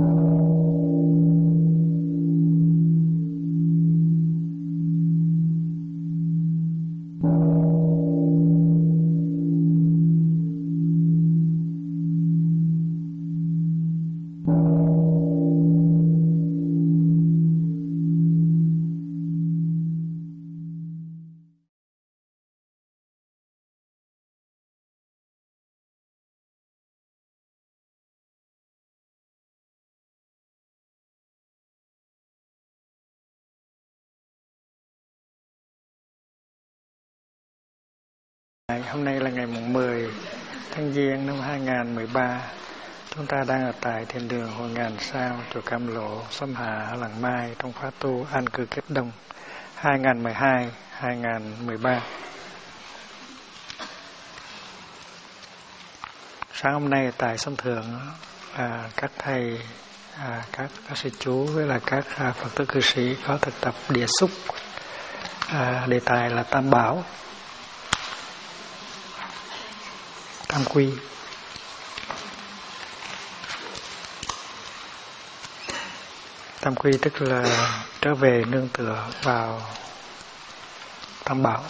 Hôm nay là ngày mùng 10 tháng Giêng năm 2013. Chúng ta đang ở tại thiền đường Hội Ngàn Sao, chùa Cam Lộ, Xóm Hà, Làng Mai trong khóa tu An Cư Kết Đông 2012-2013. Sáng hôm nay tại Sông Thượng, các thầy, các sư chú với là các Phật tử cư sĩ có thực tập địa xúc. Đề tài là Tam Bảo, Tam Quy. Tam Quy tức là trở về nương tựa vào Tam Bảo.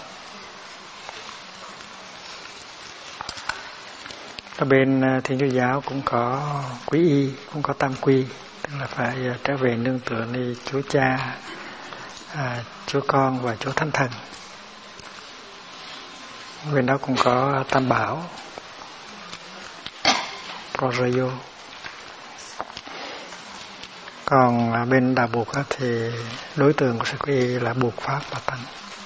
Ở bên Thiên Chúa giáo cũng có Quý Y, cũng có Tam Quy, tức là phải trở về nương tựa nơi Chúa Cha, Chúa Con và Chúa Thánh Thần. Bên đó cũng có Tam Bảo, Rosario. Còn bên Đạo Buộc thì đối tượng của sự Quý Y là Buộc, Pháp và Tăng.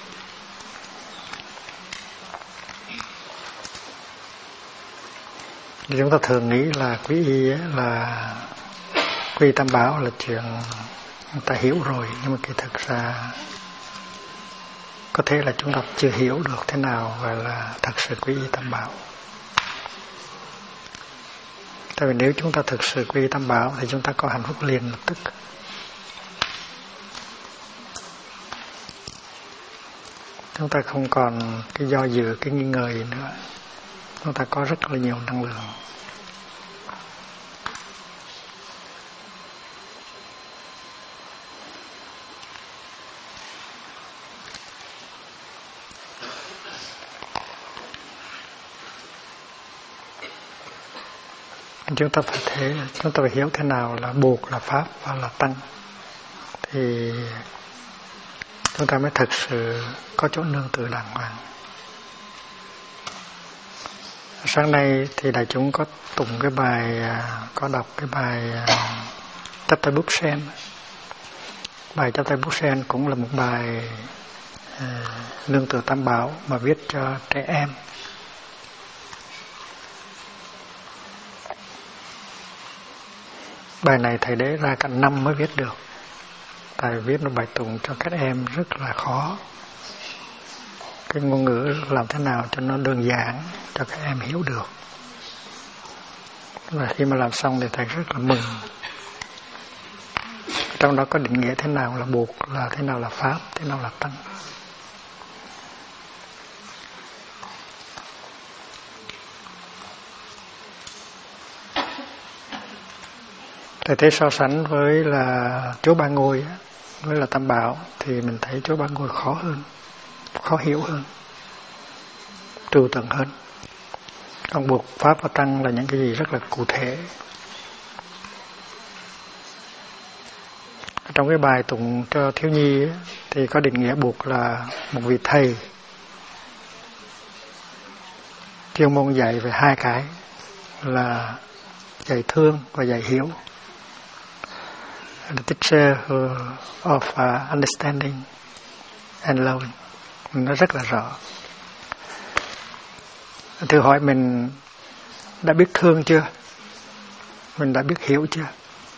Chúng ta thường nghĩ là Quý Y là Quý Y Tam Bảo là chuyện người ta hiểu rồi, nhưng mà kỳ thực ra có thể là chúng ta chưa hiểu được thế nào gọi là thật sự Quý Y Tam Bảo. Tại vì nếu chúng ta thực sự Quý Y Tam Bảo thì chúng ta có hạnh phúc liền lập tức. Chúng ta không còn cái do dự, cái nghi ngờ gì nữa. Chúng ta có rất là nhiều năng lượng. Chúng ta phải hiểu thế nào là Buộc, là Pháp và là Tăng, thì chúng ta mới thực sự có chỗ nương tựa đàng hoàng. Sáng nay thì đại chúng có tụng cái bài, có đọc cái bài Chapter Book Sen. Bài Chapter Book Sen cũng là một bài nương tựa Tam Bảo mà viết cho trẻ em. Bài này thầy đế ra cả năm mới viết được. Thầy viết một bài tụng cho các em rất là khó. Cái ngôn ngữ làm thế nào cho nó đơn giản, cho các em hiểu được. Và khi mà làm xong thì thầy rất là mừng. Trong đó có định nghĩa thế nào là Buộc, là thế nào là Pháp, thế nào là Tăng. Thầy thấy so sánh với là Chúa Ba Ngôi với là Tam Bảo thì mình thấy Chúa Ba Ngôi khó hơn, khó hiểu hơn, trừu tượng hơn. Còn Buộc, Pháp và Tăng là những cái gì rất là cụ thể. Trong cái bài tụng cho thiếu nhi thì có định nghĩa Buộc là một vị thầy chuyên môn dạy về hai cái là dạy thương và dạy hiểu. The teacher of understanding and loving. Nó rất là rõ. Thử hỏi mình đã biết thương chưa? Mình đã biết hiểu chưa?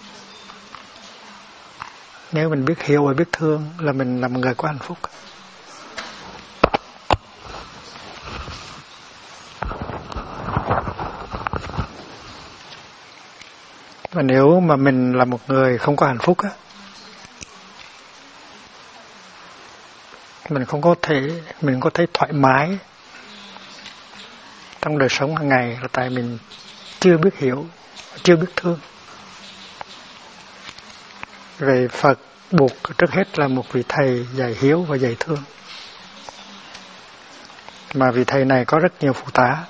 Nếu mình biết hiểu và biết thương là mình là một người có hạnh phúc. Và nếu mà mình là một người không có hạnh phúc á, mình không có thấy thoải mái trong đời sống hàng ngày là tại mình chưa biết hiểu, chưa biết thương. Về Phật buộc trước hết là một vị thầy dạy hiếu và dạy thương. Mà vị thầy này có rất nhiều phụ tá.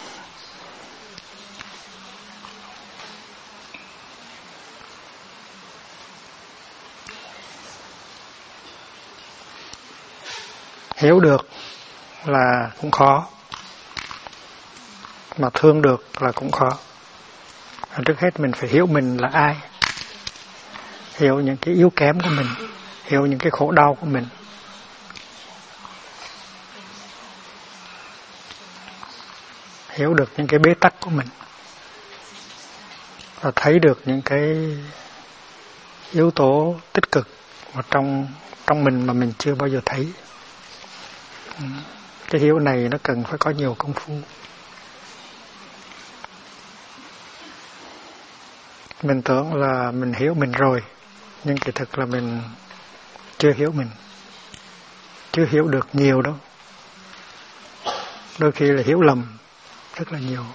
Hiểu được là cũng khó, mà thương được là cũng khó. Trước hết mình phải hiểu mình là ai, hiểu những cái yếu kém của mình, hiểu những cái khổ đau của mình. Hiểu được những cái bế tắc của mình và thấy được những cái yếu tố tích cực mà trong mình mà mình chưa bao giờ thấy. Cái hiểu này nó cần phải có nhiều công phu. Mình tưởng là mình hiểu mình rồi, nhưng kỳ thực là mình chưa hiểu mình, chưa hiểu được nhiều đâu. Đôi khi là hiểu lầm rất là nhiều.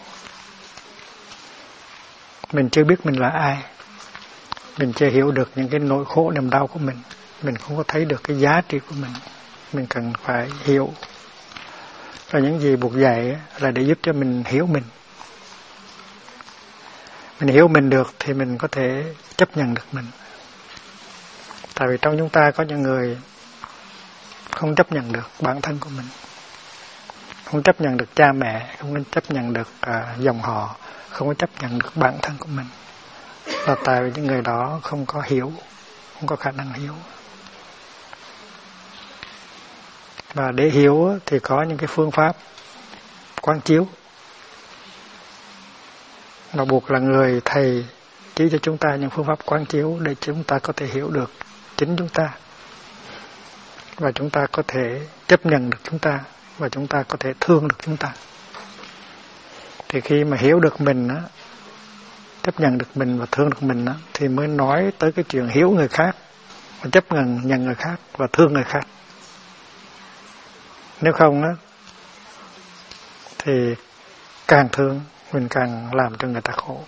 Mình chưa biết mình là ai, mình chưa hiểu được những cái nỗi khổ niềm đau của mình không có thấy được cái giá trị của mình cần phải hiểu. Và những gì buộc dạy là để giúp cho mình hiểu mình. Mình hiểu mình được thì mình có thể chấp nhận được mình. Tại vì trong chúng ta có những người không chấp nhận được bản thân của mình, không chấp nhận được cha mẹ, không chấp nhận được dòng họ, không có chấp nhận được bản thân của mình. Là tại vì những người đó không có hiểu, không có khả năng hiểu. Và để hiểu thì có những cái phương pháp quán chiếu. Mà buộc là người thầy chỉ cho chúng ta những phương pháp quán chiếu để chúng ta có thể hiểu được chính chúng ta. Và chúng ta có thể chấp nhận được chúng ta. Và chúng ta có thể thương được chúng ta. Thì khi mà hiểu được mình á, chấp nhận được mình và thương được mình á, thì mới nói tới cái chuyện hiểu người khác và chấp nhận người khác và thương người khác. Nếu không á, thì càng thương mình càng làm cho người ta khổ.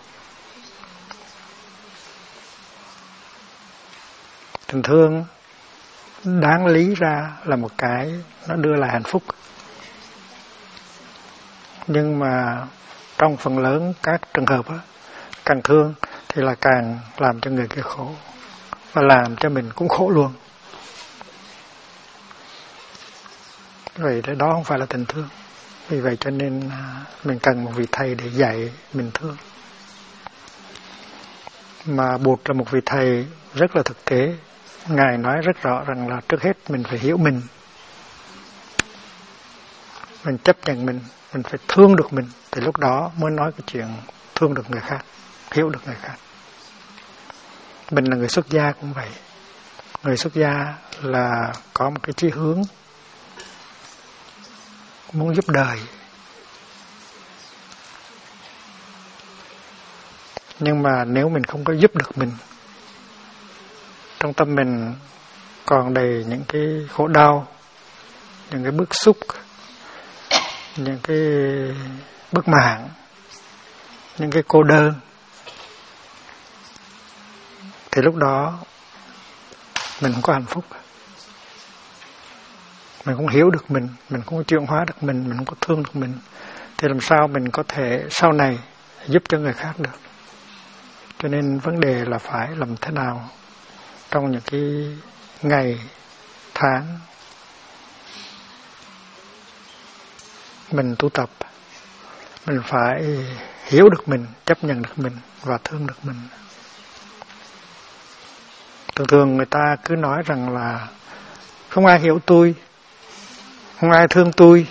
Tình thương đáng lý ra là một cái nó đưa lại hạnh phúc, nhưng mà trong phần lớn các trường hợp á, càng thương thì là càng làm cho người kia khổ và làm cho mình cũng khổ luôn. Vậy đó không phải là tình thương. Vì vậy cho nên mình cần một vị thầy để dạy mình thương. Mà Bụt là một vị thầy rất là thực tế. Ngài nói rất rõ rằng là trước hết mình phải hiểu mình. Mình chấp nhận mình phải thương được mình. Thì lúc đó mới nói cái chuyện thương được người khác, hiểu được người khác. Mình là người xuất gia cũng vậy. Người xuất gia là có một cái chí hướng muốn giúp đời. Nhưng mà nếu mình không có giúp được mình, trong tâm mình còn đầy những cái khổ đau, những cái bức xúc, những cái bức mãn, những cái cô đơn, thì lúc đó mình không có hạnh phúc. Mình không hiểu được mình không có chuyển hóa được mình không có thương được mình, thì làm sao mình có thể sau này giúp cho người khác được. Cho nên vấn đề là phải làm thế nào trong những cái ngày, tháng mình tu tập, mình phải hiểu được mình, chấp nhận được mình và thương được mình. Thường thường người ta cứ nói rằng là không ai hiểu tôi, không ai thương tôi.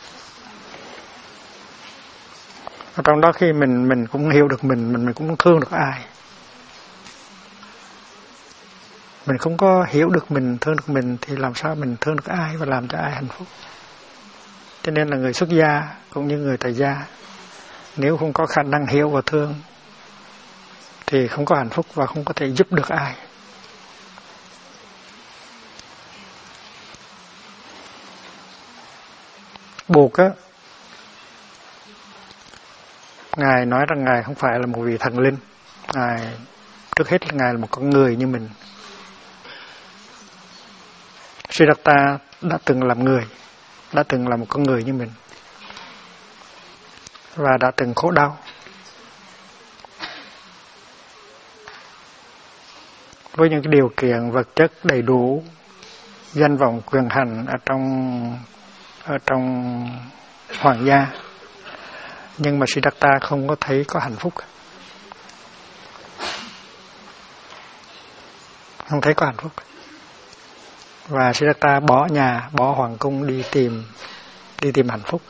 Và trong đó khi mình cũng hiểu được mình cũng không thương được ai. Mình không có hiểu được mình, thương được mình thì làm sao mình thương được ai và làm cho ai hạnh phúc. Cho nên là người xuất gia cũng như người tại gia, nếu không có khả năng hiểu và thương thì không có hạnh phúc và không có thể giúp được ai. Bụt á, Ngài nói rằng Ngài không phải là một vị thần linh. Ngài trước hết là Ngài là một con người như mình. Siddhartha đã từng làm người, đã từng là một con người như mình và đã từng khổ đau. Với những cái điều kiện vật chất đầy đủ, danh vọng quyền hành ở trong hoàng gia, nhưng mà Siddhartha không có thấy có hạnh phúc, không thấy có hạnh phúc. Và Siddhartha bỏ nhà, bỏ hoàng cung đi tìm hạnh phúc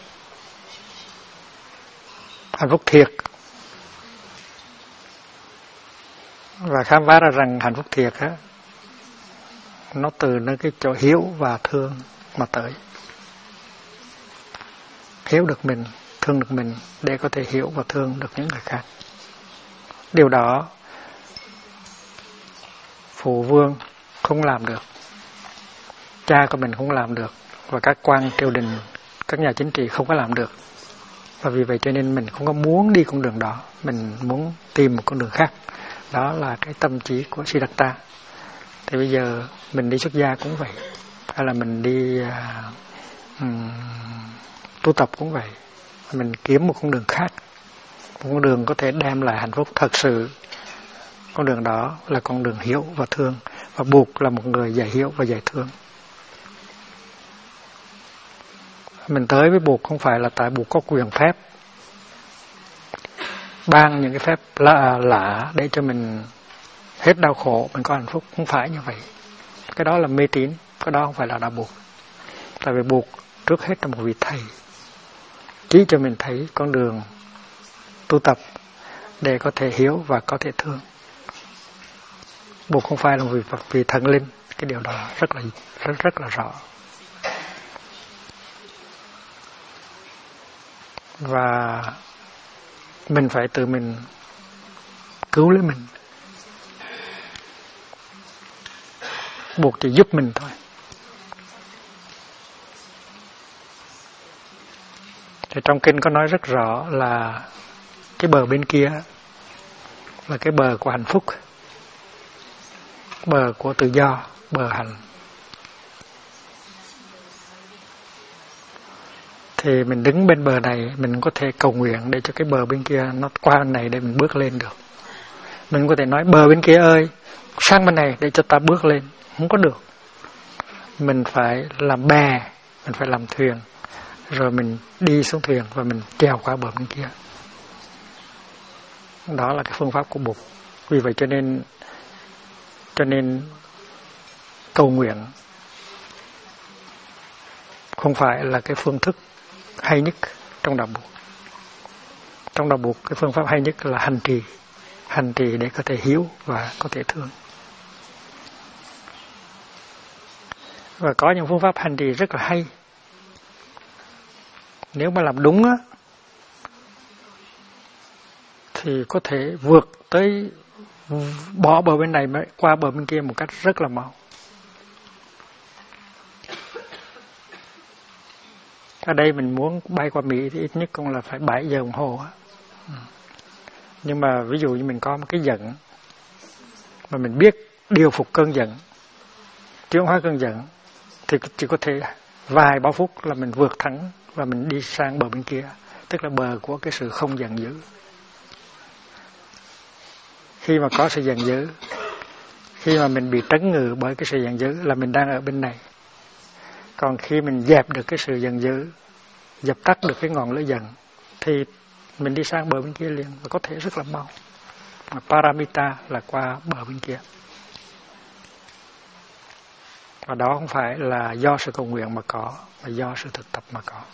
thiệt, và khám phá ra rằng hạnh phúc thiệt á, nó từ nơi cái chỗ hiểu và thương mà tới. Hiểu được mình, thương được mình để có thể hiểu và thương được những người khác. Điều đó phụ vương không làm được, cha của mình không làm được, và các quan triều đình, các nhà chính trị không có làm được. Và vì vậy cho nên mình không có muốn đi con đường đó, mình muốn tìm một con đường khác. Đó là cái tâm trí của Siddhartha. Thì bây giờ mình đi xuất gia cũng vậy, hay là mình đi tu tập cũng vậy, mình kiếm một con đường khác, một con đường có thể đem lại hạnh phúc thật sự. Con đường đó là con đường hiểu và thương, và buộc là một người dạy hiểu và dạy thương. Mình tới với buộc không phải là tại buộc có quyền phép ban những cái phép lạ để cho mình hết đau khổ, mình có hạnh phúc, không phải như vậy. Cái đó là mê tín, cái đó không phải là đạo buộc. Tại vì buộc trước hết là một vị thầy chỉ cho mình thấy con đường tu tập để có thể hiểu và có thể thương. Buộc không phải là một vị thần linh, cái điều đó rất là rõ. Và mình phải tự mình cứu lấy mình. Buộc chỉ giúp mình thôi. Thì trong kinh có nói rất rõ là cái bờ bên kia là cái bờ của hạnh phúc, bờ của tự do, bờ hạnh. Thì mình đứng bên bờ này, mình có thể cầu nguyện để cho cái bờ bên kia nó qua bên này để mình bước lên được. Mình có thể nói bờ bên kia ơi, sang bên này để cho ta bước lên. Không có được. Mình phải làm bè, mình phải làm thuyền, rồi mình đi xuống thuyền và mình trèo qua bờ bên kia. Đó là cái phương pháp của Bụt. Vì vậy cho nên cầu nguyện không phải là cái phương thức hay nhất trong đạo Bụt. Trong đạo Bụt, cái phương pháp hay nhất là hành trì để có thể hiểu và có thể thương. Và có những phương pháp hành trì rất là hay. Nếu mà làm đúng á, thì có thể vượt tới, bỏ bờ bên này qua bờ bên kia một cách rất là mau. Ở đây mình muốn bay qua Mỹ thì ít nhất cũng là phải 7 giờ đồng hồ á. Nhưng mà ví dụ như mình có một cái giận mà mình biết điều phục cơn giận, chuyển hóa cơn giận, thì chỉ có thể vài ba phút là mình vượt thẳng và mình đi sang bờ bên kia, tức là bờ của cái sự không giận dữ. Khi mà có sự giận dữ, khi mà mình bị trấn ngự bởi cái sự giận dữ là mình đang ở bên này. Còn khi mình dẹp được cái sự giận dữ, dập tắt được cái ngọn lửa giận, thì mình đi sang bờ bên kia liền, và có thể rất là mau. Paramita là qua bờ bên kia. Và đó không phải là do sự cầu nguyện mà có, mà do sự thực tập mà có.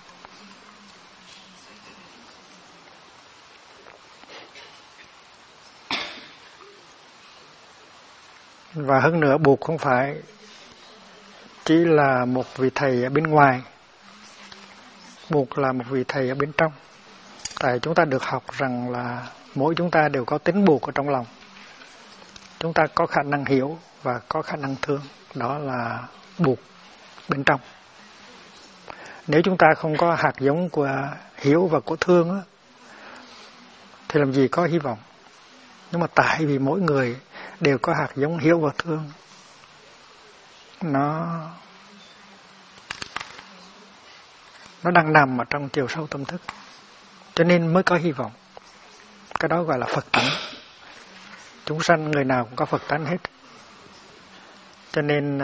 Và hơn nữa, Bụt không phải chỉ là một vị thầy ở bên ngoài. Bụt là một vị thầy ở bên trong. Tại chúng ta được học rằng là mỗi chúng ta đều có tính Bụt ở trong lòng. Chúng ta có khả năng hiểu và có khả năng thương. Đó là Bụt bên trong. Nếu chúng ta không có hạt giống của hiểu và của thương á, thì làm gì có hy vọng. Nhưng mà tại vì mỗi người đều có hạt giống hiểu và thương, nó đang nằm ở trong chiều sâu tâm thức, cho nên mới có hy vọng. Cái đó gọi là Phật tánh. Chúng sanh người nào cũng có Phật tánh hết. Cho nên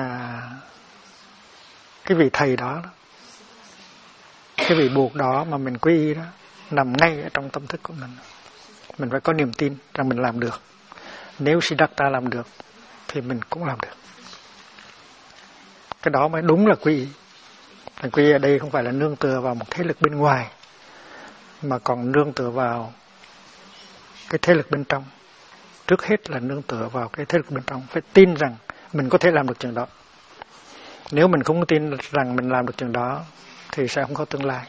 cái vị thầy đó, cái vị buộc đó mà mình quy y đó, nằm ngay ở trong tâm thức của mình. Mình phải có niềm tin rằng mình làm được. Nếu Siddhartha làm được thì mình cũng làm được. Cái đó mới đúng là quy y. Quy y ở đây không phải là nương tựa vào một thế lực bên ngoài, mà còn nương tựa vào cái thế lực bên trong. Trước hết là nương tựa vào cái thế lực bên trong. Phải tin rằng mình có thể làm được chuyện đó. Nếu mình không tin rằng mình làm được chuyện đó thì sẽ không có tương lai.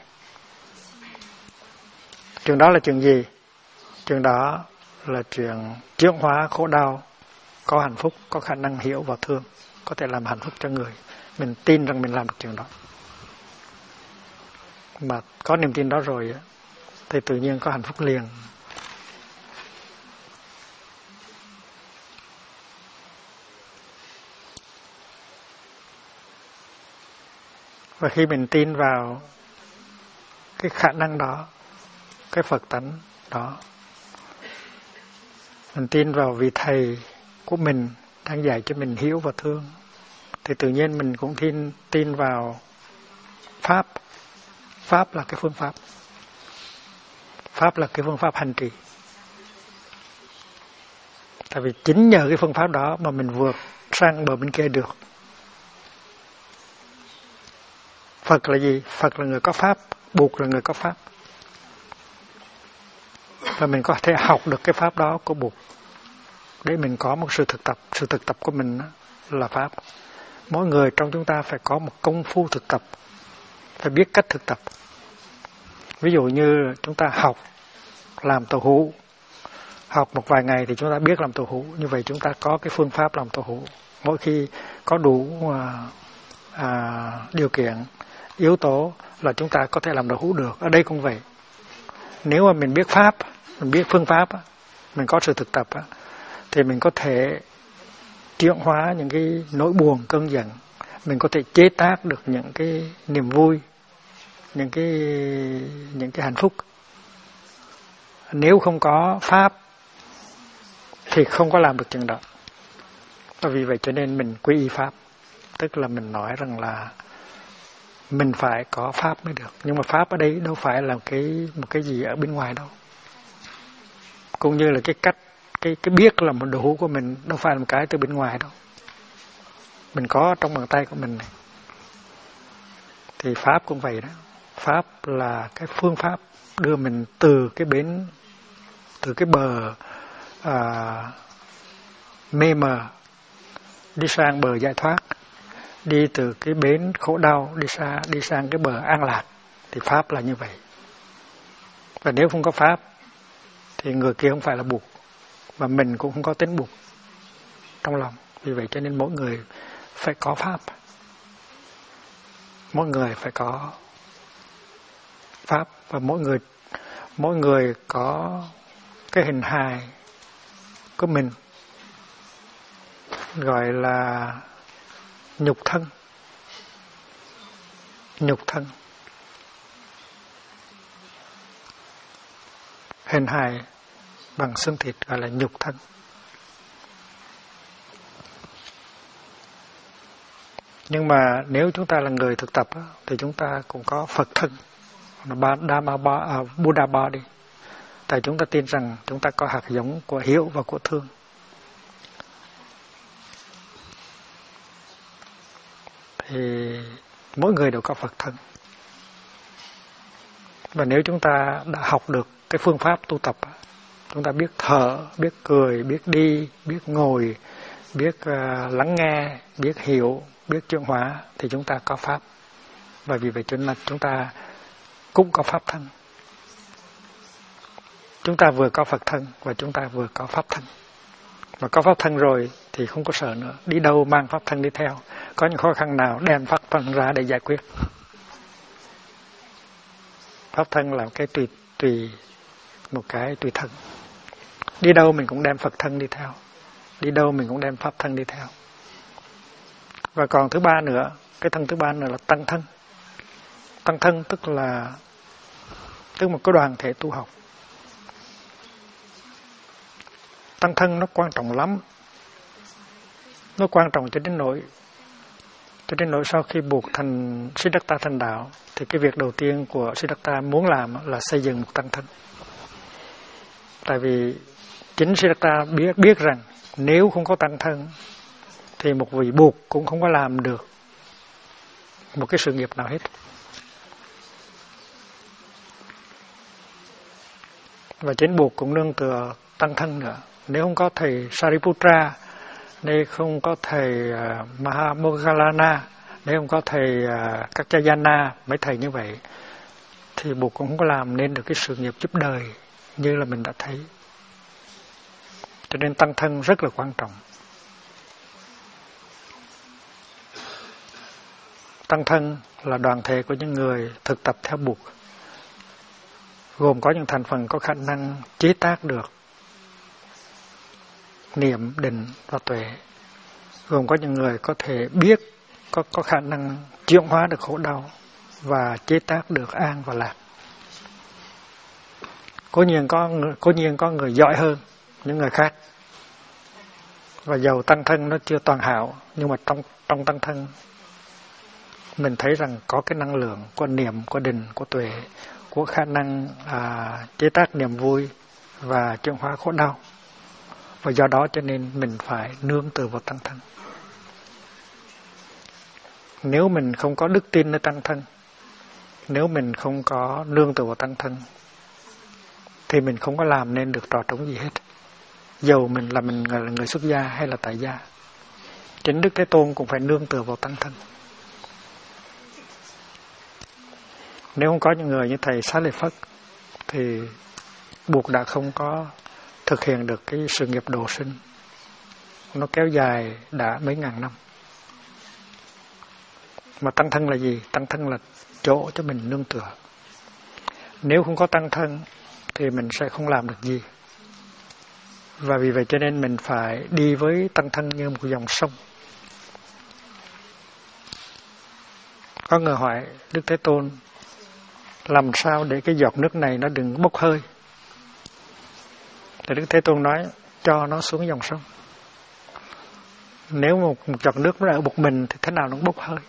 Chuyện đó là chuyện gì? Chuyện đó là chuyện chuyển hóa khổ đau, có hạnh phúc, có khả năng hiểu và thương, có thể làm hạnh phúc cho người. Mình tin rằng mình làm được chuyện đó. Mà có niềm tin đó rồi thì tự nhiên có hạnh phúc liền. Và khi mình tin vào cái khả năng đó, cái Phật tánh đó, mình tin vào vị thầy của mình đang dạy cho mình hiểu và thương, thì tự nhiên mình cũng tin vào Pháp. Pháp là cái phương pháp. Pháp là cái phương pháp hành trì. Tại vì chính nhờ cái phương pháp đó mà mình vượt sang bờ bên kia được. Phật là gì? Phật là người có Pháp, Bụt là người có Pháp. Và mình có thể học được cái Pháp đó của Bụt để mình có một sự thực tập. Sự thực tập của mình là Pháp. Mỗi người trong chúng ta phải có một công phu thực tập, phải biết cách thực tập. Ví dụ như chúng ta học làm tàu hũ, học một vài ngày thì chúng ta biết làm tàu hũ. Như vậy chúng ta có cái phương pháp làm tàu hũ. Mỗi khi có đủ điều kiện, yếu tố là chúng ta có thể làm tàu hũ được. Ở đây cũng vậy. Nếu mà mình biết Pháp, mình biết phương pháp, mình có sự thực tập, thì mình có thể chuyển hóa những cái nỗi buồn, cơn giận. Mình có thể chế tác được những cái niềm vui, những cái hạnh phúc. Nếu không có Pháp thì không có làm được chuyện đó. Và vì vậy cho nên mình quy y Pháp. Tức là mình nói rằng là mình phải có Pháp mới được. Nhưng mà Pháp ở đây đâu phải là một cái gì ở bên ngoài đâu. Cũng như là cái cách, cái biết là một đồ hũ của mình đâu phải là một cái từ bên ngoài đâu. Mình có trong bàn tay của mình này. Thì Pháp cũng vậy đó. Pháp là cái phương pháp đưa mình từ cái bến, từ cái bờ mê mờ đi sang bờ giải thoát, đi từ cái bến khổ đau đi sang cái bờ an lạc. Thì Pháp là như vậy. Và nếu không có Pháp thì người kia không phải là Bụt, và mình cũng không có tính Bụt trong lòng. Vì vậy cho nên mỗi người phải có Pháp. Mỗi người phải có Pháp, và mỗi người có cái hình hài của mình, gọi là nhục thân. Nhục thân, hình hài bằng xương thịt gọi là nhục thân. Nhưng mà nếu chúng ta là người thực tập thì chúng ta cũng có Phật thân, Buddha body. Tại chúng ta tin rằng chúng ta có hạt giống của hiểu và của thương. Thì mỗi người đều có Phật thân. Và nếu chúng ta đã học được cái phương pháp tu tập, chúng ta biết thở, biết cười, biết đi, biết ngồi, biết lắng nghe, biết hiểu, biết chuyển hóa, thì chúng ta có Pháp. Và vì vậy cho nên là chúng ta cũng có Pháp thân. Chúng ta vừa có Phật thân và chúng ta vừa có Pháp thân. Mà có Pháp thân rồi thì không có sợ nữa. Đi đâu mang Pháp thân đi theo. Có những khó khăn nào đem Pháp thân ra để giải quyết. Pháp thân là một cái tùy thân. Đi đâu mình cũng đem Phật thân đi theo. Đi đâu mình cũng đem Pháp thân đi theo. Và còn thứ ba nữa, cái thân thứ ba nữa là tăng thân. Tăng thân tức một cái đoàn thể tu học. Tăng thân nó quan trọng lắm. Nó quan trọng cho đến nỗi sau khi buộc thành Siddhartha thành đạo, thì cái việc đầu tiên của Siddhartha muốn làm là xây dựng một tăng thân. Tại vì chính Siddhartha biết rằng nếu không có tăng thân thì một vị buộc cũng không có làm được một cái sự nghiệp nào hết. Và chính buộc cũng nương tựa tăng thân nữa. Nếu không có thầy Sariputra, nếu không có thầy Mahamoggallana, nếu không có thầy Kaccayana, mấy thầy như vậy, thì buộc cũng không có làm nên được cái sự nghiệp giúp đời như là mình đã thấy. Cho nên tăng thân rất là quan trọng. Tăng thân là đoàn thể của những người thực tập theo buộc, gồm có những thành phần có khả năng chế tác được niệm, định và tuệ, gồm có những người có thể biết, có khả năng chuyển hóa được khổ đau và chế tác được an và lạc. Cố nhiên có người giỏi hơn những người khác, và dầu tăng thân nó chưa toàn hảo, nhưng mà trong tăng thân mình thấy rằng có cái năng lượng của niệm, của định, của tuệ, của khả năng chế tác niềm vui và chuyển hóa khổ đau. Và do đó cho nên mình phải nương tựa vào tăng thân. Nếu mình không có đức tin nơi tăng thân, nếu mình không có nương tựa vào tăng thân, thì mình không có làm nên được trò trống gì hết. Dầu mình là người xuất gia hay là tại gia. Chính Đức Thế Tôn cũng phải nương tựa vào tăng thân. Nếu không có những người như thầy Xá Lợi Phất thì buộc đã không có thực hiện được cái sự nghiệp độ sinh. Nó kéo dài đã mấy ngàn năm. Mà tăng thân là gì? Tăng thân là chỗ cho mình nương tựa. Nếu không có tăng thân thì mình sẽ không làm được gì. Và vì vậy cho nên mình phải đi với tăng thân như một dòng sông. Có người hỏi Đức Thế Tôn, làm sao để cái giọt nước này nó đừng bốc hơi? Thì Đức Thế Tôn nói, cho nó xuống dòng sông. Nếu một giọt nước nó ở một mình thì thế nào nó cũng bốc hơi.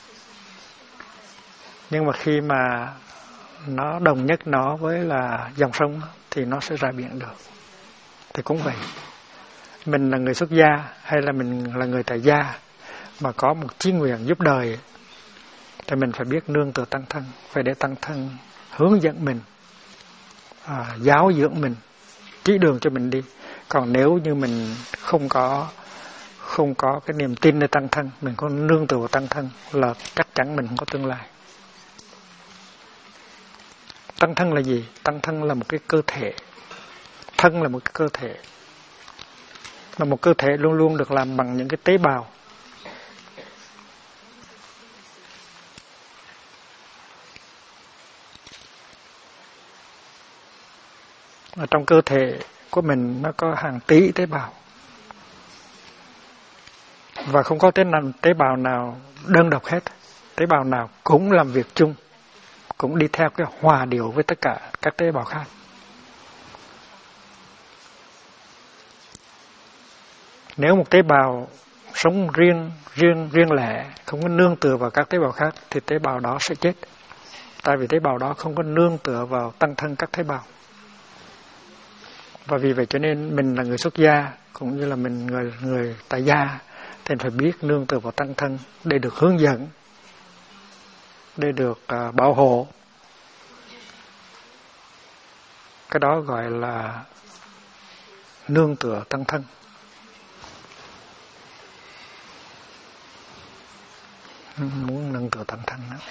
Nhưng mà khi mà nó đồng nhất nó với là dòng sông thì nó sẽ ra biển được. Thì cũng vậy. Mình là người xuất gia hay là mình là người tại gia mà có một chí nguyện giúp đời thì mình phải biết nương tựa tăng thân, phải để tăng thân hướng dẫn mình, giáo dưỡng mình, chỉ đường cho mình đi. Còn nếu như mình không có cái niềm tin nơi tăng thân, mình có nương tựa vào tăng thân là chắc chắn mình không có tương lai. Tăng thân là gì? Tăng thân là một cái cơ thể. Thân là một cái cơ thể. Mà một cơ thể luôn luôn được làm bằng những cái tế bào. Ở trong cơ thể của mình nó có hàng tỷ tế bào. Và không có tế bào nào đơn độc hết. Tế bào nào cũng làm việc chung, cũng đi theo cái hòa điệu với tất cả các tế bào khác. Nếu một tế bào sống riêng lẻ, không có nương tựa vào các tế bào khác thì tế bào đó sẽ chết. Tại vì tế bào đó không có nương tựa vào tăng thân các tế bào. Và vì vậy cho nên mình là người xuất gia cũng như là mình người tại gia thì phải biết nương tựa vào tăng thân để được hướng dẫn, để được bảo hộ. Cái đó gọi là nương tựa tăng thân. Muốn nương tựa tăng thân đó.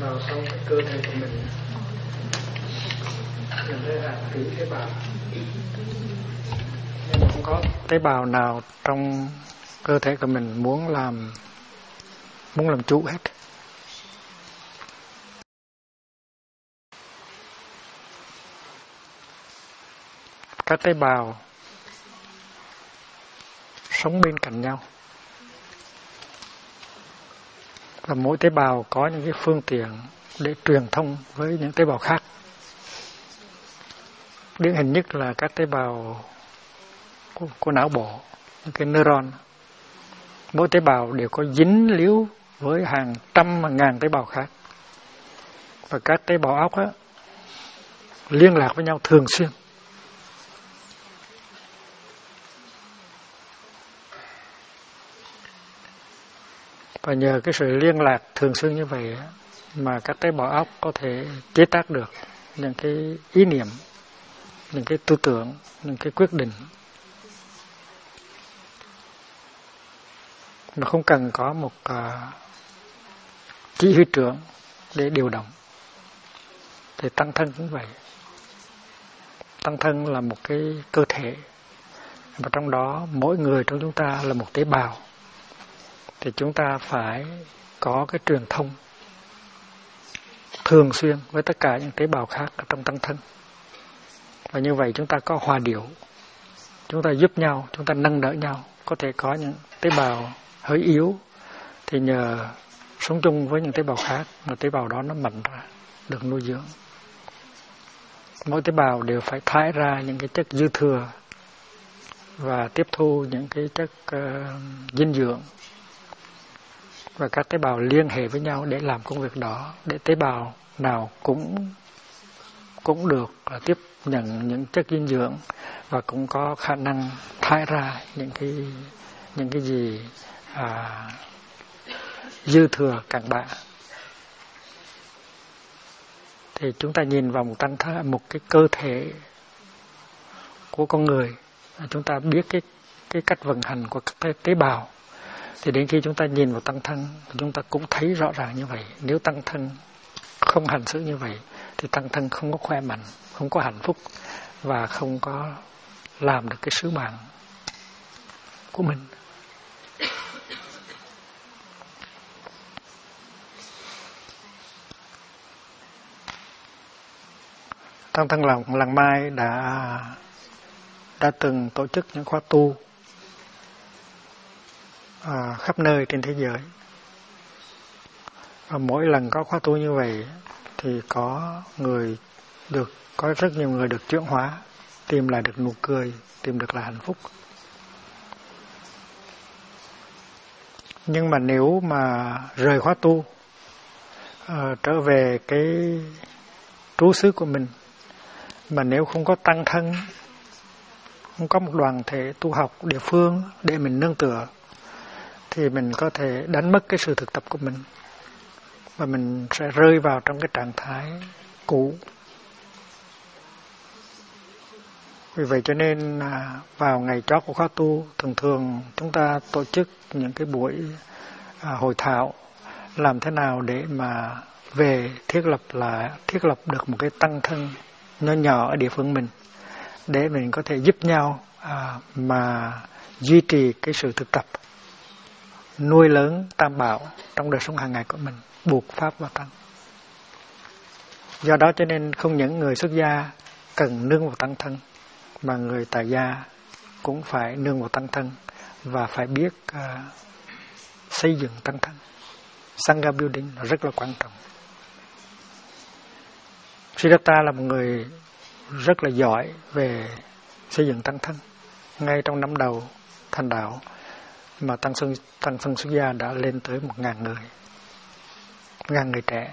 vào trong cái cơ thể của mình thấy hàng tỷ tế bào, nhưng mà không có tế bào nào trong cơ thể của mình muốn làm chủ hết. Các tế bào sống bên cạnh nhau, và mỗi tế bào có những cái phương tiện để truyền thông với những tế bào khác. Điển hình nhất là các tế bào của não bộ, những cái neuron. Mỗi tế bào đều có dính líu với hàng trăm hàng ngàn tế bào khác, và các tế bào óc á, liên lạc với nhau thường xuyên. Và nhờ cái sự liên lạc thường xuyên như vậy mà các tế bào óc có thể chế tác được những cái ý niệm, những cái tư tưởng, những cái quyết định. Nó không cần có một chỉ huy trưởng để điều động. Thì tăng thân cũng vậy. Tăng thân là một cái cơ thể, và trong đó mỗi người trong chúng ta là một tế bào. Thì chúng ta phải có cái truyền thông thường xuyên với tất cả những tế bào khác ở trong tăng thân. Và như vậy chúng ta có hòa điệu, chúng ta giúp nhau, chúng ta nâng đỡ nhau. Có thể có những tế bào hơi yếu thì nhờ sống chung với những tế bào khác mà tế bào đó nó mạnh ra, được nuôi dưỡng. Mỗi tế bào đều phải thải ra những cái chất dư thừa và tiếp thu những cái chất dinh dưỡng, và các tế bào liên hệ với nhau để làm công việc đó, để tế bào nào cũng được tiếp nhận những chất dinh dưỡng và cũng có khả năng thải ra những cái gì dư thừa cặn bã. Thì chúng ta nhìn vào một cái cơ thể của con người, chúng ta biết cái cách vận hành của các tế bào. Thì đến khi chúng ta nhìn vào tăng thân, chúng ta cũng thấy rõ ràng như vậy. Nếu tăng thân không hành xử như vậy thì tăng thân không có khỏe mạnh, không có hạnh phúc và không có làm được cái sứ mạng của mình. Tăng thân làng Mai đã từng tổ chức những khóa tu khắp nơi trên thế giới. Và mỗi lần có khóa tu như vậy thì có rất nhiều người được chuyển hóa, tìm lại được nụ cười, tìm được là hạnh phúc. Nhưng mà nếu mà rời khóa tu, trở về cái trú xứ của mình, mà nếu không có tăng thân, không có một đoàn thể tu học địa phương để mình nương tựa, thì mình có thể đánh mất cái sự thực tập của mình, và mình sẽ rơi vào trong cái trạng thái cũ. Vì vậy cho nên vào ngày chót của khóa tu, thường chúng ta tổ chức những cái buổi hội thảo làm thế nào để mà về thiết lập được một cái tăng thân nhỏ nhỏ ở địa phương mình, để mình có thể giúp nhau mà duy trì cái sự thực tập, nuôi lớn tam bảo trong đời sống hàng ngày của mình, buộc pháp và tăng. Do đó cho nên không những người xuất gia cần nương vào tăng thân, mà người tại gia cũng phải nương vào tăng thân và phải biết xây dựng tăng thân. Sangha building là rất là quan trọng. Siddhartha là một người rất là giỏi về xây dựng tăng thân. Ngay trong năm đầu thành đạo mà tăng thân xuất gia đã lên tới 1.000 người, 1.000 người trẻ.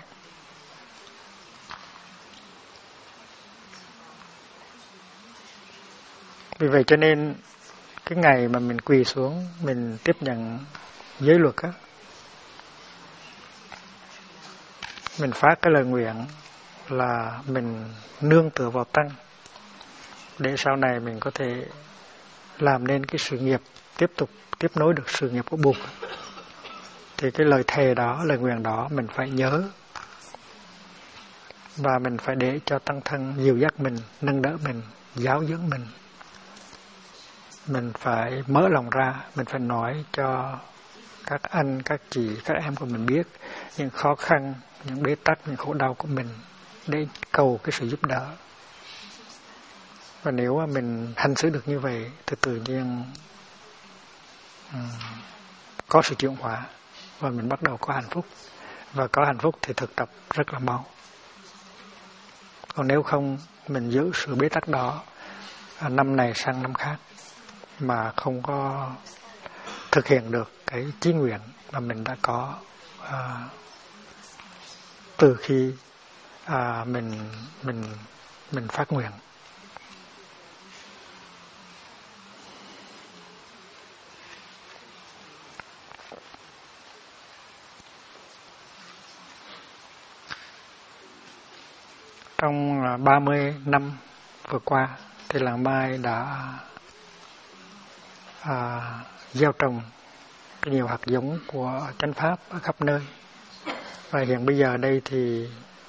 Vì vậy cho nên cái ngày mà mình quỳ xuống, mình tiếp nhận giới luật á, mình phát cái lời nguyện là mình nương tựa vào tăng, để sau này mình có thể làm nên cái sự nghiệp, tiếp nối được sự nghiệp của Bụt. Thì cái lời thề đó, lời nguyện đó mình phải nhớ và mình phải để cho tăng thân dìu dắt mình, nâng đỡ mình, giáo dưỡng mình. Mình phải mở lòng ra, mình phải nói cho các anh, các chị, các em của mình biết những khó khăn, những bế tắc, những khổ đau của mình để cầu cái sự giúp đỡ. Và nếu mà mình hành xử được như vậy thì tự nhiên có sự chuyển hóa và mình bắt đầu có hạnh phúc. Và có hạnh phúc thì thực tập rất là mau. Còn nếu không, mình giữ sự bế tắc đó năm này sang năm khác mà không có thực hiện được cái chí nguyện mà mình đã có từ khi mình phát nguyện. Trong 30 năm vừa qua thì làng Mai đã gieo trồng nhiều hạt giống của chánh pháp ở khắp nơi. Và hiện bây giờ đây thì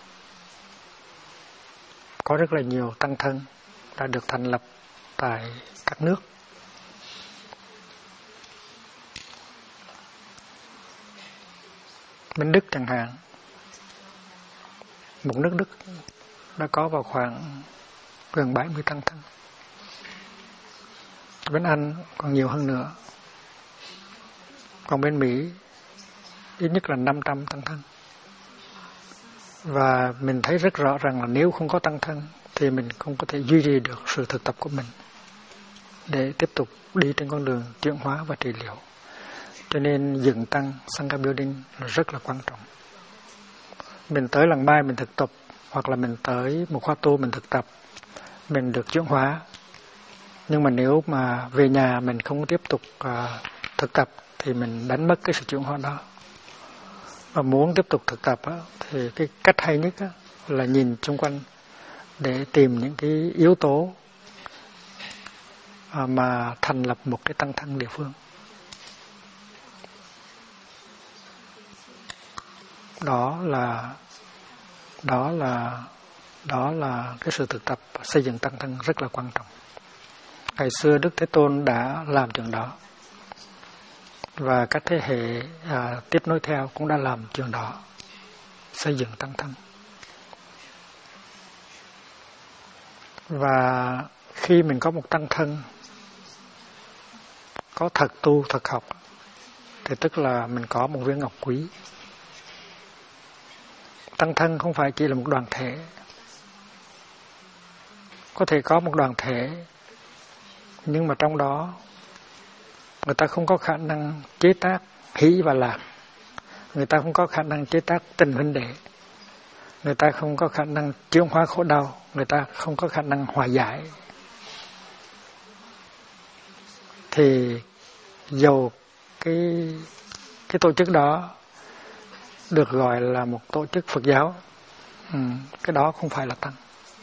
có rất là nhiều tăng thân đã được thành lập tại các nước. Bên Đức chẳng hạn, một nước Đức đã có vào khoảng gần 70 tăng thân. Bên Anh còn nhiều hơn nữa. Còn bên Mỹ ít nhất là 500 tăng thân. Và mình thấy rất rõ rằng là nếu không có tăng thân thì mình không có thể duy trì được sự thực tập của mình để tiếp tục đi trên con đường chuyển hóa và trị liệu. Cho nên dựng tăng Sangha Building là rất là quan trọng. Mình tới làng Mai mình thực tập, hoặc là mình tới một khóa tu mình thực tập, mình được chuyển hóa. Nhưng mà nếu mà về nhà mình không tiếp tục thực tập thì mình đánh mất cái sự chuyển hóa đó. Và muốn tiếp tục thực tập thì cái cách hay nhất là nhìn xung quanh để tìm những cái yếu tố mà thành lập một cái tăng thân địa phương. Đó là cái sự thực tập xây dựng tăng thân rất là quan trọng. Ngày xưa Đức Thế Tôn đã làm chuyện đó. Và các thế hệ tiếp nối theo cũng đã làm chuyện đó, xây dựng tăng thân. Và khi mình có một tăng thân, có thật tu, thật học, thì tức là mình có một viên ngọc quý. Tăng thân không phải chỉ là một đoàn thể. Có thể có một đoàn thể, nhưng mà trong đó người ta không có khả năng chế tác hỷ và lạc. Người ta không có khả năng chế tác tình huynh đệ. Người ta không có khả năng chuyển hóa khổ đau. Người ta không có khả năng hòa giải. Thì dầu cái tổ chức đó được gọi là một tổ chức Phật giáo, cái đó không phải là tăng.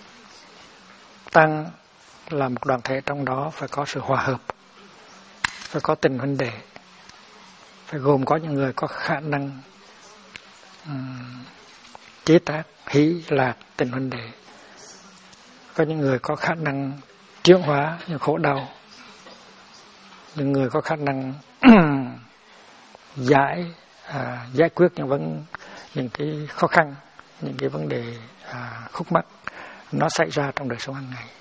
Tăng là một đoàn thể, trong đó phải có sự hòa hợp, phải có tình huynh đệ, phải gồm có những người có khả năng chế tác hỷ lạc tình huynh đệ, có những người có khả năng chuyển hóa những khổ đau, những người có khả năng giải quyết những cái khó khăn, những cái vấn đề khúc mắc nó xảy ra trong đời sống hàng ngày.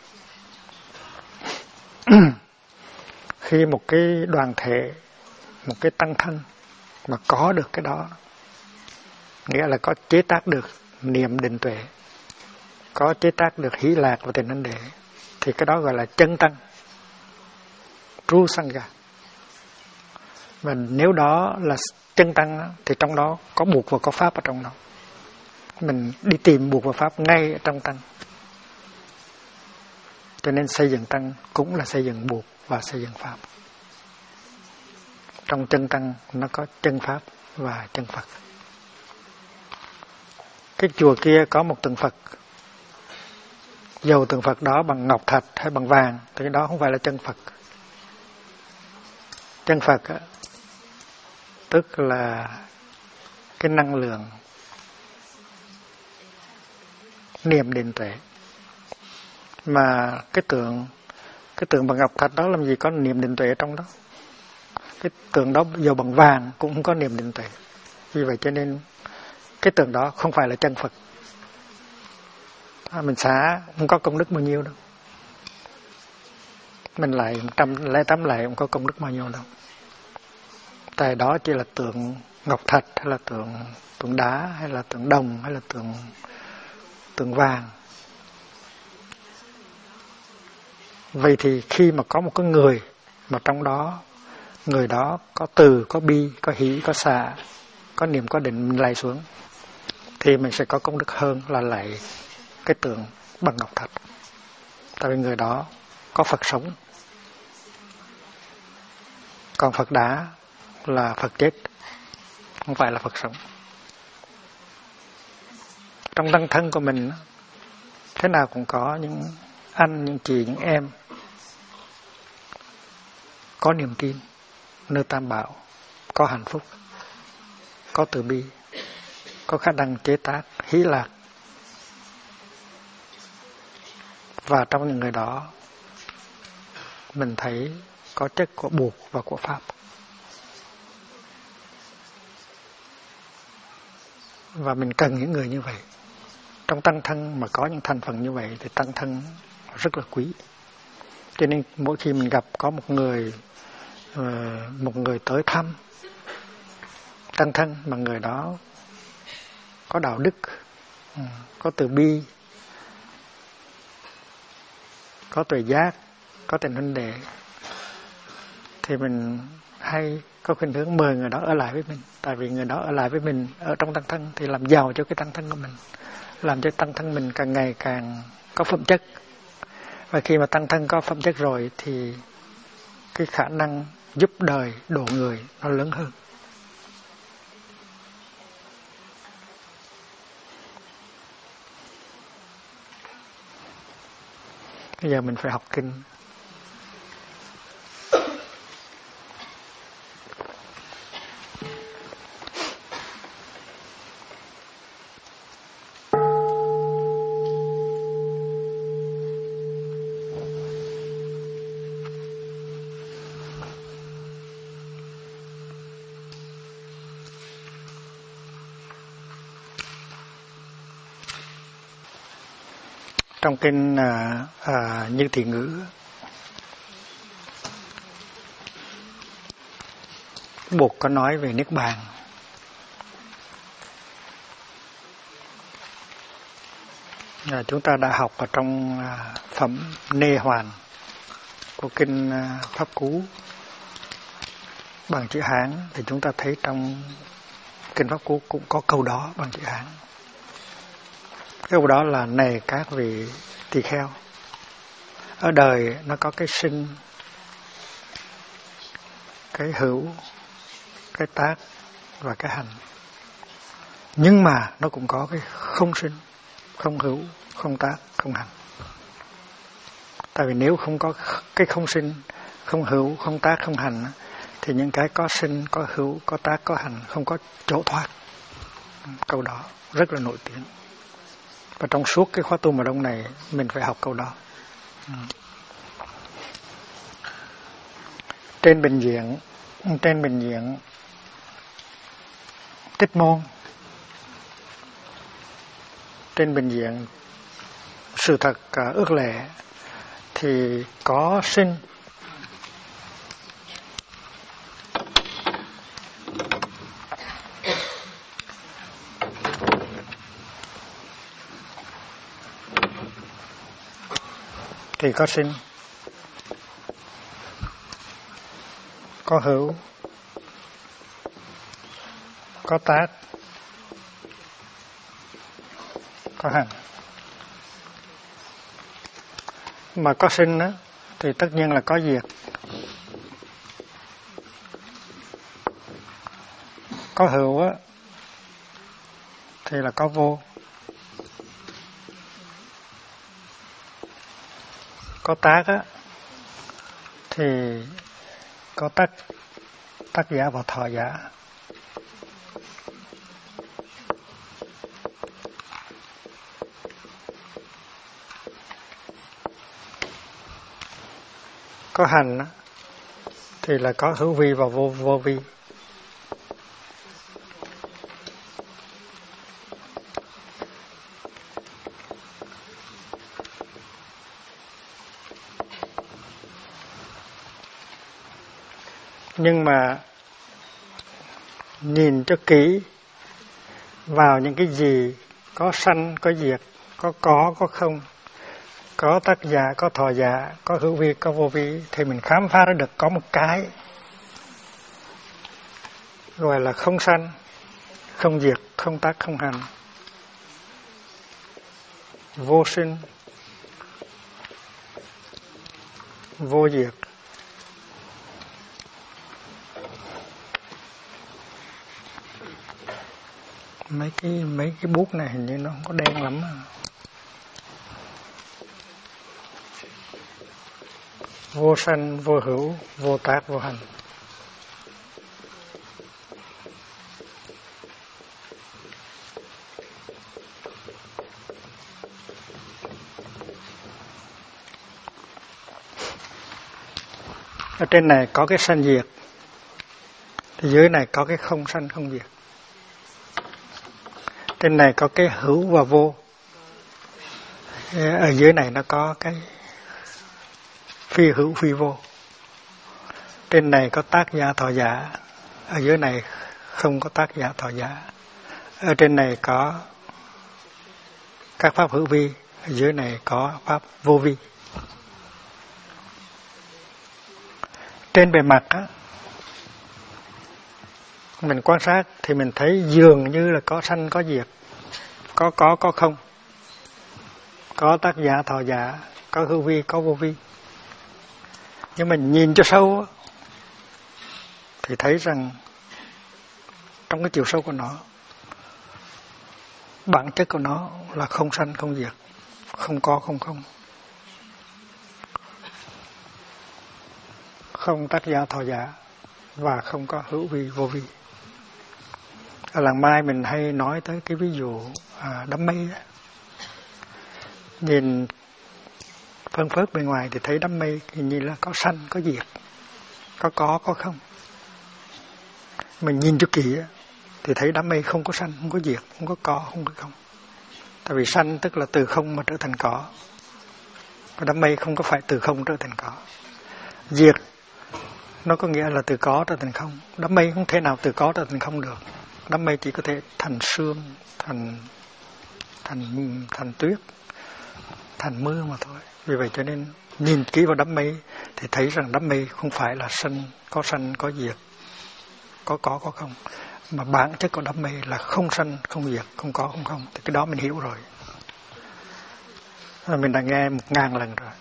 Khi một cái đoàn thể, một cái tăng thân mà có được cái đó, nghĩa là có chế tác được niệm định tuệ, có chế tác được hỷ lạc và tình huynh đệ, thì cái đó gọi là chân tăng, true sangha. Và nếu đó là chân tăng thì trong đó có buộc và có pháp ở trong đó. Mình đi tìm buộc và pháp ngay ở trong tăng. Cho nên xây dựng tăng cũng là xây dựng buộc và xây dựng pháp. Trong chân tăng nó có chân pháp và chân Phật. Cái chùa kia có một tượng Phật, dầu tượng Phật đó bằng ngọc thạch hay bằng vàng thì cái đó không phải là chân Phật. Chân Phật tức là cái năng lượng niệm định tuệ. Mà cái tượng bằng ngọc thạch đó làm gì có niệm định tuệ trong đó. Cái tượng đó dù bằng vàng cũng không có niệm định tuệ. Vì vậy cho nên cái tượng đó không phải là chân Phật. Mình xả không có công đức bao nhiêu đâu. Mình lại 108 lại không có công đức bao nhiêu đâu. Tại đó chỉ là tượng ngọc thạch, hay là tượng đá, hay là tượng đồng, hay là tượng vàng. Vậy thì khi mà có một cái người mà trong đó, người đó có từ, có bi, có hỷ, có xả, có niệm, có định, mình lạy xuống, thì mình sẽ có công đức hơn là lạy cái tượng bằng ngọc thạch. Tại vì người đó có Phật sống. Còn Phật đá là Phật chết, không phải là Phật sống. Trong tăng thân của mình, thế nào cũng có những anh, những chị, những em có niềm tin nơi Tam Bảo, có hạnh phúc, có từ bi, có khả năng chế tác hỷ lạc. Và trong những người đó mình thấy có chất của buộc và của pháp. Và mình cần những người như vậy. Trong tăng thân mà có những thành phần như vậy thì tăng thân rất là quý. Cho nên mỗi khi mình gặp có một người tới thăm tăng thân mà người đó có đạo đức, có từ bi, có tuệ giác, có tình huynh đệ, thì mình hay có khuynh hướng mời người đó ở lại với mình. Tại vì người đó ở lại với mình ở trong tăng thân thì làm giàu cho cái tăng thân của mình, làm cho tăng thân mình càng ngày càng có phẩm chất. Và khi mà tăng thân có phẩm chất rồi thì cái khả năng giúp đời, độ người nó lớn hơn. Bây giờ mình phải học kinh. Trong kinh Như Thị Ngữ, Bụt có nói về Niết Bàn. Chúng ta đã học ở trong phẩm Nê Hoàn của kinh Pháp Cú bằng chữ Hán, thì chúng ta thấy trong kinh Pháp Cú cũng có câu đó bằng chữ Hán. Cái câu đó là: này các vị tỳ kheo, ở đời nó có cái sinh, cái hữu, cái tác và cái hành. Nhưng mà nó cũng có cái không sinh, không hữu, không tác, không hành. Tại vì nếu không có cái không sinh, không hữu, không tác, không hành thì những cái có sinh, có hữu, có tác, có hành không có chỗ thoát. Câu đó rất là nổi tiếng. Và trong suốt cái khóa tu mùa đông này mình phải học câu đó. Trên bình diện Tích Môn, trên bình diện sự thật ước lệ thì có sinh, thì có sinh, có hữu, có tác, có hành. Mà có sinh á thì tất nhiên là có diệt. Có hữu á thì là có vô. Có tác á thì có tác giả và thọ giả. có hành thì là có hữu vi và vô vi. Nhưng mà nhìn cho kỹ vào những cái gì có sanh, có diệt, có không, có tác giả, có thọ giả, có hữu vi, có vô vi, thì mình khám phá ra được có một cái gọi là không sanh, không diệt, không tác, không hành, vô sinh, vô diệt. Mấy cái bút này hình như nó không có đen lắm. Vô sanh, vô hữu, vô tác, vô hành. Ở trên này có cái sanh diệt, thì dưới này có cái không sanh không diệt. Trên này có cái hữu và vô, ở dưới này nó có cái phi hữu phi vô. Trên này có tác giả thọ giả, ở dưới này không có tác giả thọ giả. Ở trên này có các pháp hữu vi, ở dưới này có pháp vô vi. Trên bề mặt á, mình quan sát thì mình thấy dường như là có sanh có diệt, có không, có tác giả thọ giả, có hữu vi, có vô vi. Nhưng mình nhìn cho sâu thì thấy rằng trong cái chiều sâu của nó, bản chất của nó là không sanh không diệt, không có không không, không tác giả thọ giả và không có hữu vi vô vi. Ở làng Mai mình hay nói tới cái ví dụ đám mây đó. Nhìn phân phớt bên ngoài thì thấy đám mây hình như là có sanh có diệt, có không. Mình nhìn cho kỹ thì thấy đám mây không có sanh, không có diệt, không có không có không. Tại vì sanh tức là từ không mà trở thành có, và đám mây không có phải từ không trở thành có. Diệt nó có nghĩa là từ có trở thành không. Đám mây không thể nào từ có trở thành không được. Đám mây chỉ có thể thành sương, thành tuyết, thành mưa mà thôi. Vì vậy cho nên nhìn kỹ vào đám mây thì thấy rằng đám mây không phải là sanh có diệt, có không, mà bản chất của đám mây là không sanh không diệt, không có không không. Thì cái đó mình hiểu rồi. Mình đã nghe 1000 lần rồi.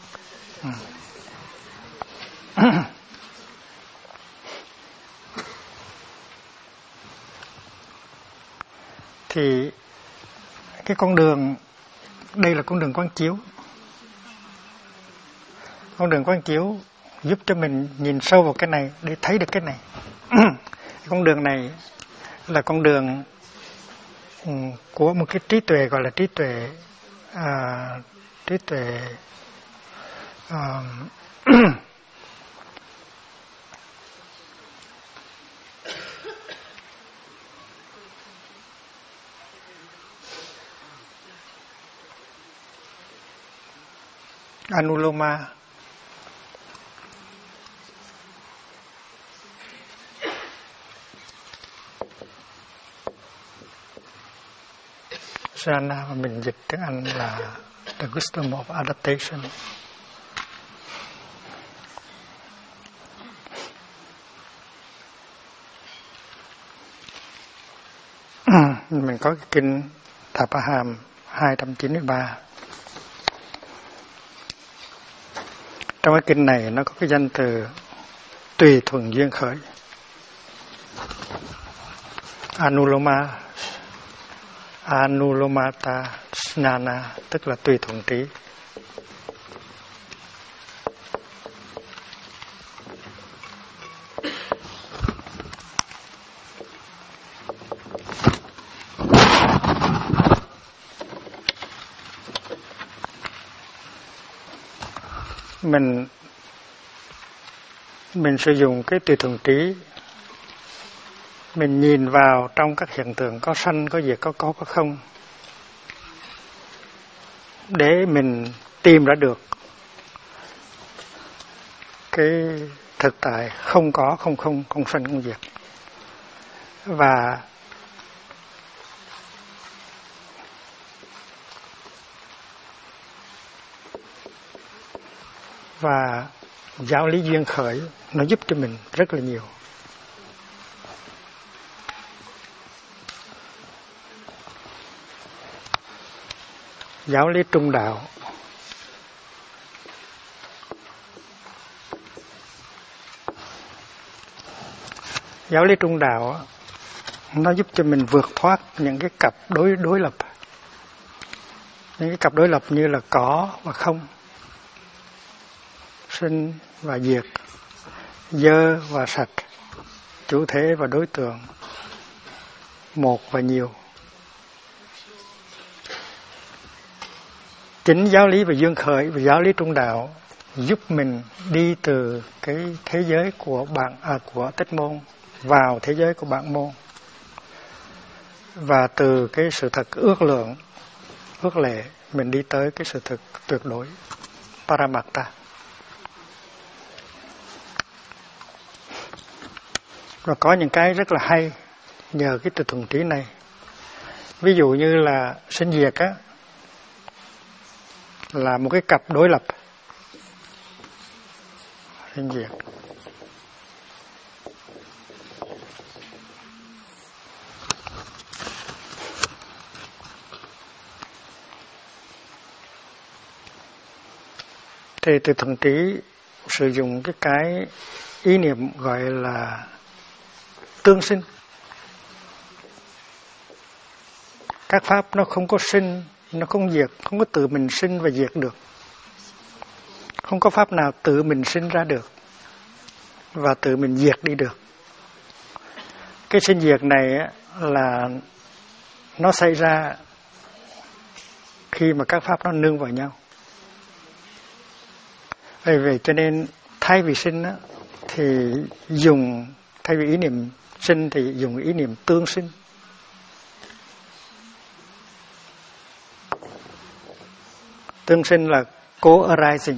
Thì cái con đường, đây là con đường quán chiếu. Con đường quán chiếu giúp cho mình nhìn sâu vào cái này để thấy được cái này. Con đường này là con đường của một cái trí tuệ gọi là trí tuệ Anuloma. Jhana mà mình dịch tiếng Anh là The Wisdom of Adaptation. Mình có cái kinh Thapaham 293. Trong cái kinh này nó có cái danh từ tùy thuận duyên khởi. Anulomata snana, tức là tùy thuận trí. Mình mình sử dụng cái tùy thuận trí, mình nhìn vào trong các hiện tượng có sanh, có diệt, có không, để mình tìm ra được cái thực tại không có, không sanh, không diệt. Và giáo lý duyên khởi nó giúp cho mình rất là nhiều. Giáo lý trung đạo nó giúp cho mình vượt thoát những cái cặp đối lập. Những cái cặp đối lập như là có và không, sinh và diệt, dơ và sạch, chủ thể và đối tượng, một và nhiều. Chính giáo lý về duyên khởi và giáo lý trung đạo giúp mình đi từ cái thế giới của của Tết môn vào thế giới của bạn môn, và từ cái sự thật ước lệ mình đi tới cái sự thật tuyệt đối Paramatta. Và có những cái rất là hay nhờ cái tùy thuận trí này. Ví dụ như là sinh diệt là một cái cặp đối lập. Sinh diệt thì tùy thuận trí sử dụng cái ý niệm gọi là tương sinh. Các pháp nó không có sinh, nó không diệt, không có tự mình sinh và diệt được. Không có pháp nào tự mình sinh ra được và tự mình diệt đi được. Cái sinh diệt này là nó xảy ra khi mà các pháp nó nương vào nhau. Vì vậy cho nên thay vì sinh thì thay vì ý niệm sinh thì dùng ý niệm tương sinh. Tương sinh là co-arising.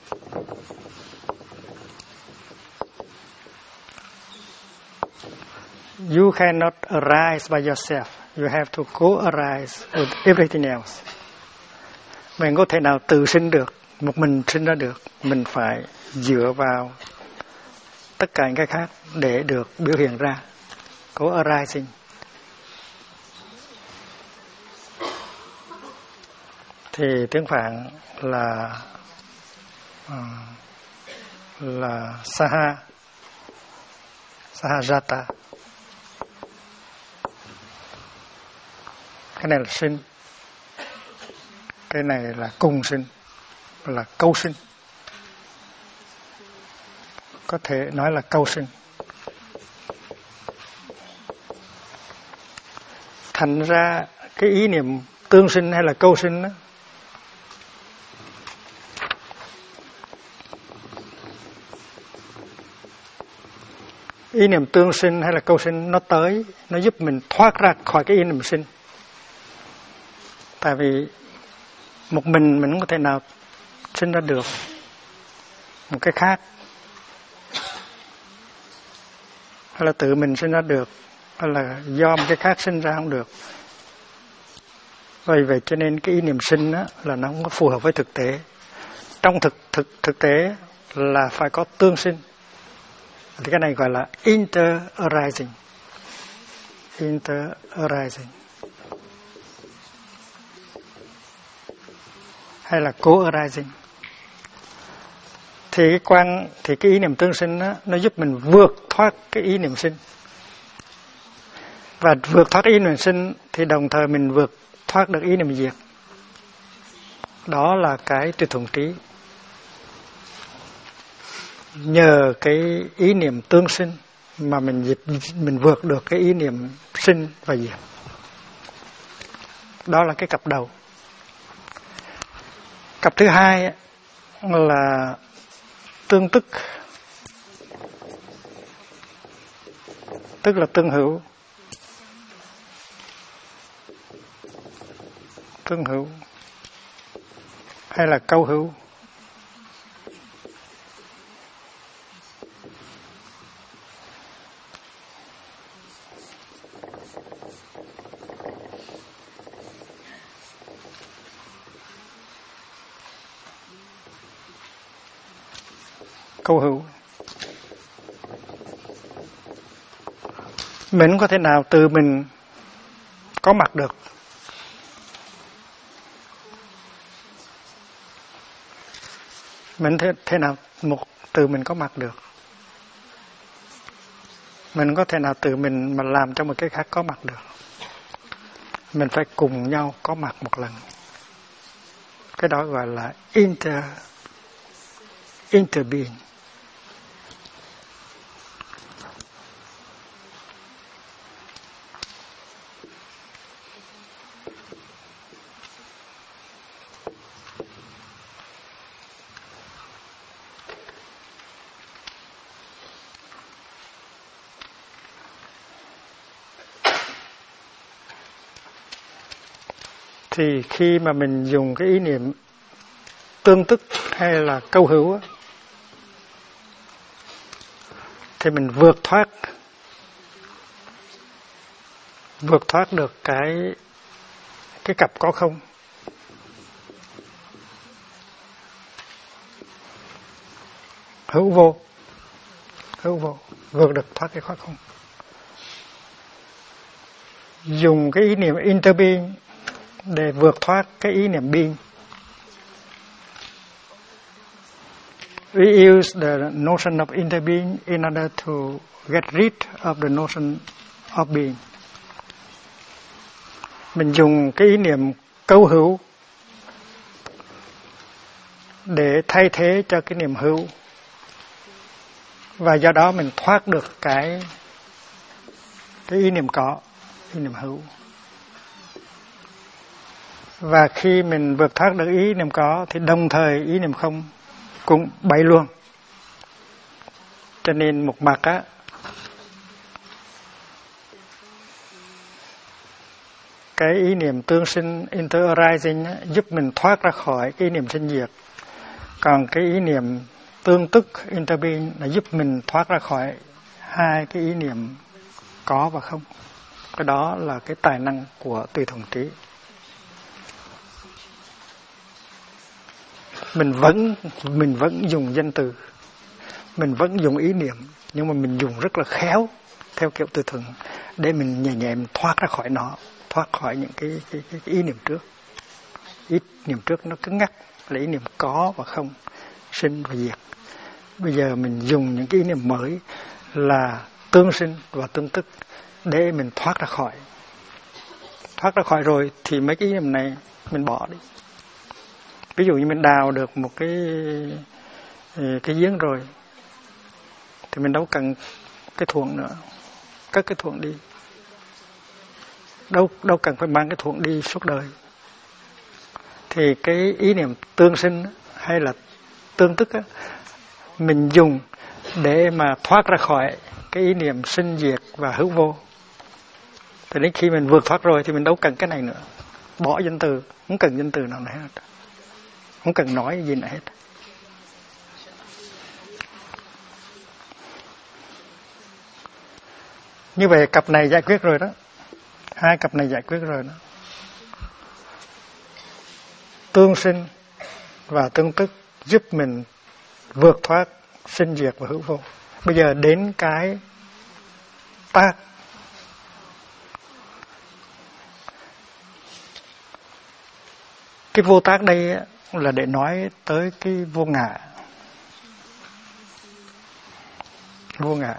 You cannot arise by yourself. You have to co-arise with everything else. Mình có thể nào tự sinh được, một mình sinh ra được. Mình phải dựa vào tất cả những cái khác để được biểu hiện ra. Co-arising. Thì tiếng Phạn là Sahajata. Cái này là sinh, cái này là cùng sinh, là câu sinh. Có thể nói là câu sinh. Thành ra cái ý niệm tương sinh hay là câu sinh đó, ý niệm tương sinh hay là câu sinh nó giúp mình thoát ra khỏi cái ý niệm sinh. Tại vì một mình không có thể nào sinh ra được một cái khác, hay là tự mình sinh ra được, hay là do một cái khác sinh ra không được. Vì vậy cho nên cái ý niệm sinh là nó không có phù hợp với thực tế. Trong thực tế là phải có tương sinh. Thì cái này gọi là inter-arising. Hay là co-arising. Thì cái ý niệm tương sinh nó giúp mình vượt thoát cái ý niệm sinh. Và vượt thoát ý niệm sinh thì đồng thời mình vượt thoát được ý niệm diệt. Đó là cái tùy thuận trí. Nhờ cái ý niệm tương sinh mà mình vượt được cái ý niệm sinh và diệt. Đó là cái cặp đầu. Cặp thứ hai là tương tức. tức là tương hữu. Tương hữu hay là câu hữu? Câu hữu. Mình có thể nào tự mình có mặt được. Mình thế nào tự mình có mặt được. Mình có thể nào tự mình mà làm cho một cái khác có mặt được. Mình phải cùng nhau có mặt một lần. Cái đó gọi là interbeing. Thì khi mà mình dùng cái ý niệm tương tức hay là câu hữu thì mình vượt thoát được cái cặp có không. Hữu vô, vượt được thoát cái có không. Dùng cái ý niệm interbeing để vượt thoát cái ý niệm being. We use the notion of interbeing in order to get rid of the notion of being. Mình dùng cái ý niệm câu hữu để thay thế cho cái niệm hữu. Và do đó mình thoát được cái ý niệm có, ý niệm hữu. Và khi mình vượt thoát được ý niệm có thì đồng thời ý niệm không cũng bay luôn. Cho nên một mặt cái ý niệm tương sinh interarising giúp mình thoát ra khỏi cái ý niệm sinh diệt. Còn cái ý niệm tương tức interbeing là giúp mình thoát ra khỏi hai cái ý niệm có và không. Cái đó là cái tài năng của tùy thuận trí. Mình vẫn dùng danh từ, mình vẫn dùng ý niệm, nhưng mà mình dùng rất là khéo theo kiểu tùy thuận để mình nhẹ nhẹ mình thoát ra khỏi nó, thoát khỏi những cái ý niệm trước. Ý niệm trước nó cứng ngắc là ý niệm có và không, sinh và diệt. Bây giờ mình dùng những cái ý niệm mới là tương sinh và tương tức để mình thoát ra khỏi. Thoát ra khỏi rồi thì mấy cái ý niệm này mình bỏ đi. Ví dụ như mình đào được một cái giếng rồi thì mình đâu cần cái thuộng nữa, cất cái thuộng đi. Đâu cần phải mang cái thuộng đi suốt đời. Thì cái ý niệm tương sinh hay là tương tức mình dùng để mà thoát ra khỏi cái ý niệm sinh diệt và hữu vô. Thì đến khi mình vượt thoát rồi thì mình đâu cần cái này nữa. Bỏ danh từ, không cần danh từ nào nữa hết. Không cần nói gì nữa hết. Như vậy cặp này giải quyết rồi đó. Hai cặp này giải quyết rồi đó. Tương sinh và tương tức giúp mình vượt thoát sinh diệt và hữu vô. Bây giờ đến cái tác. Cái vô tác đây là để nói tới cái vô ngã. Vô ngã.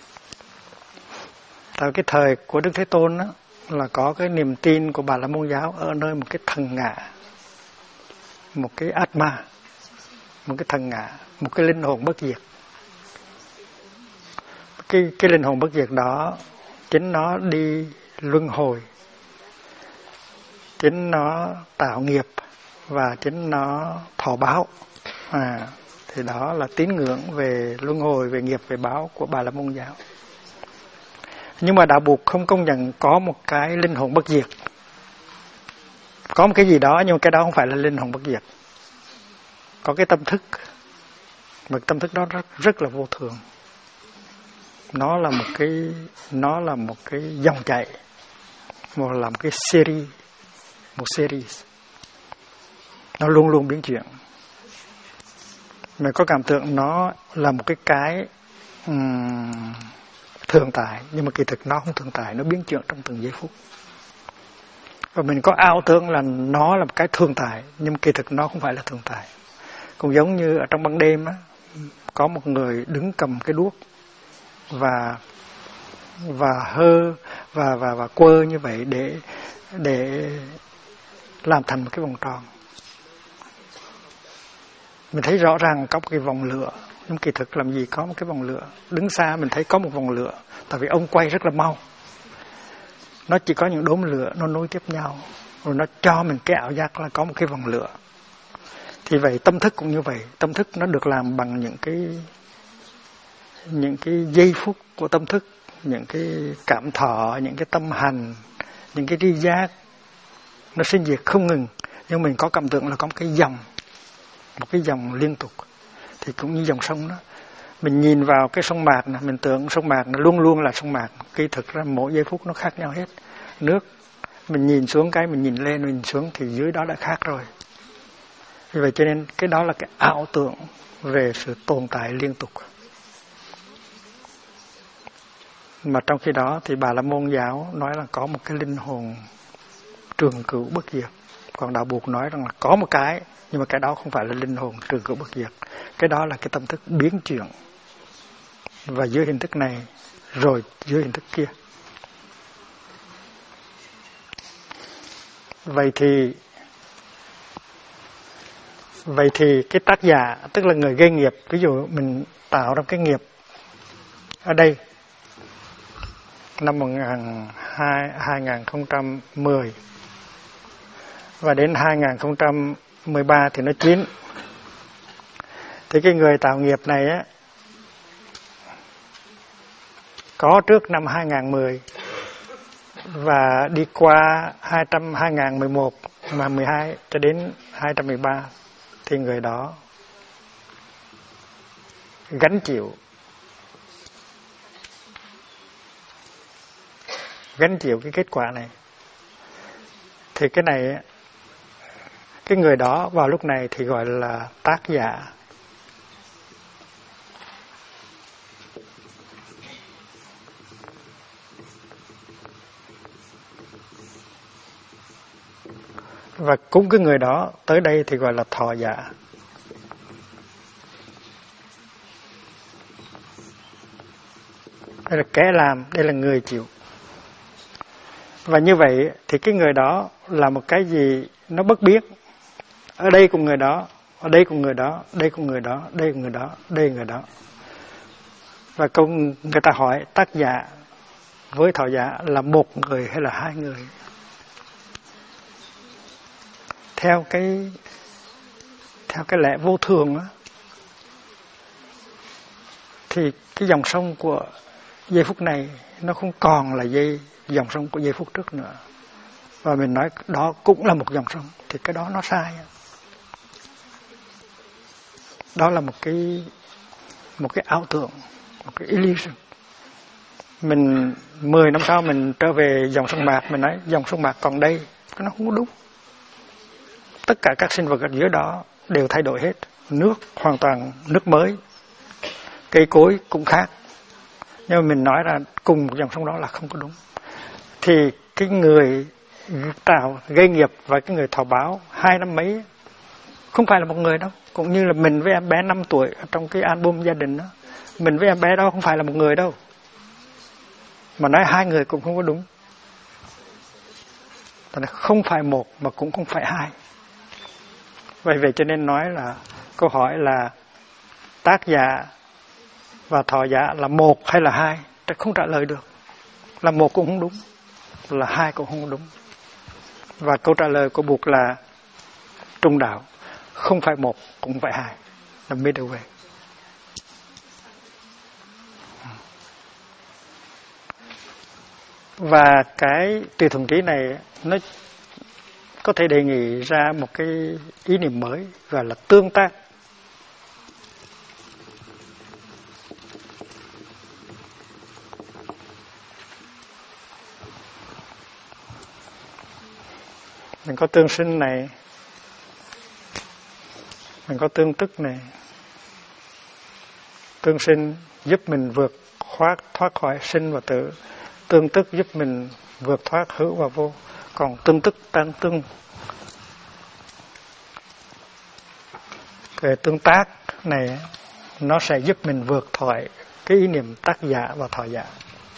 Tại cái thời của Đức Thế Tôn đó, là có cái niềm tin của Bà La Môn giáo ở nơi một cái thần ngã, một cái Atma, một cái thần ngã, một cái linh hồn bất diệt. Cái linh hồn bất diệt đó chính nó đi luân hồi, chính nó tạo nghiệp và chính nó thọ báo. Thì đó là tín ngưỡng về luân hồi, về nghiệp, về báo của Bà La Môn giáo. Nhưng mà đạo Buộc không công nhận có một cái linh hồn bất diệt. Có một cái gì đó, nhưng mà cái đó không phải là linh hồn bất diệt. Có cái tâm thức, mà tâm thức đó rất là vô thường. Nó là một cái dòng chảy, là một cái series. Nó luôn luôn biến chuyển. Mình có cảm tưởng nó là một cái thường tại, nhưng mà kỳ thực nó không thường tại, nó biến chuyển trong từng giây phút. Và mình có ảo tưởng là nó là một cái thường tại, nhưng mà kỳ thực nó không phải là thường tại. Cũng giống như ở trong ban đêm á, có một người đứng cầm cái đuốc và quơ như vậy để làm thành một cái vòng tròn. Mình thấy rõ ràng có một cái vòng lửa, nhưng kỳ thực làm gì có một cái vòng lửa. Đứng xa mình thấy có một vòng lửa, tại vì ông quay rất là mau. Nó chỉ có những đốm lửa nó nối tiếp nhau, rồi nó cho mình cái ảo giác là có một cái vòng lửa. Thì vậy tâm thức cũng như vậy, tâm thức nó được làm bằng những cái giây phút của tâm thức, những cái cảm thọ, những cái tâm hành, những cái tri giác, nó sinh diệt không ngừng. Nhưng mình có cảm tưởng là có một cái dòng liên tục. Thì cũng như dòng sông đó, mình nhìn vào cái sông Mạc này, mình tưởng sông Mạc nó luôn luôn là sông Mạc, kỳ thực ra mỗi giây phút nó khác nhau hết. Nước mình nhìn xuống cái, mình nhìn lên, mình nhìn xuống thì dưới đó đã khác rồi. Vì vậy cho nên cái đó là cái ảo tưởng về sự tồn tại liên tục. Mà trong khi đó thì Bà La Môn giáo nói là có một cái linh hồn trường cửu bất diệt. Còn đạo Buộc nói rằng là có một cái, nhưng mà cái đó không phải là linh hồn trường cửu bất diệt. Cái đó là cái tâm thức biến chuyển. Và dưới hình thức này, rồi dưới hình thức kia. Vậy thì cái tác giả, tức là người gây nghiệp, ví dụ mình tạo ra cái nghiệp ở đây năm 2010 và đến 2013 thì nó chín. Thì cái người tạo nghiệp này á, có trước năm 2010 và đi qua 2011 mà 12 cho đến 2013 thì người đó gánh chịu cái kết quả này. Thì cái này, cái người đó vào lúc này thì gọi là tác giả. Và cũng cái người đó tới đây thì gọi là thọ giả. Đây là kẻ làm, đây là người chịu. Và như vậy thì cái người đó là một cái gì nó bất biết. Ở đây cùng người đó, ở đây cùng người đó, đây cùng người đó, đây cùng người đó, đây người đó. Và người ta hỏi tác giả với thọ giả là một người hay là hai người? Theo cái lẽ vô thường á, thì cái dòng sông của giây phút này nó không còn là dòng sông của giây phút trước nữa. Và mình nói đó cũng là một dòng sông, thì cái đó nó sai. Đó là một cái ảo tưởng, một cái illusion. Mình 10 năm sau mình trở về dòng sông Mạc, mình nói dòng sông Mạc còn đây, nó không có đúng. Tất cả các sinh vật ở dưới đó đều thay đổi hết. Nước hoàn toàn nước mới, cây cối cũng khác. Nhưng mà mình nói ra cùng một dòng sông đó là không có đúng. Thì cái người tạo gây nghiệp và cái người thọ báo 2 năm mấy không phải là một người đâu. Cũng như là mình với em bé 5 tuổi ở trong cái album gia đình đó, mình với em bé đó không phải là một người đâu. Mà nói hai người cũng không có đúng. Không phải một mà cũng không phải hai. Vậy cho nên nói là câu hỏi là tác giả và thọ giả là một hay là hai, không trả lời được. Là một cũng không đúng, là hai cũng không đúng. Và câu trả lời của Buộc là trung đạo, không phải một cũng không phải hai, là middle way. Và cái tùy thuận trí này nó có thể đề nghị ra một cái ý niệm mới gọi là tương tác. Mình có tương sinh này, mình có tương tức này. Tương sinh giúp mình vượt thoát khỏi sinh và tử. Tương tức giúp mình vượt thoát hữu và vô. Còn tương tức tan tương. Cái tương tác này nó sẽ giúp mình vượt thoát cái ý niệm tác giả và thọ giả.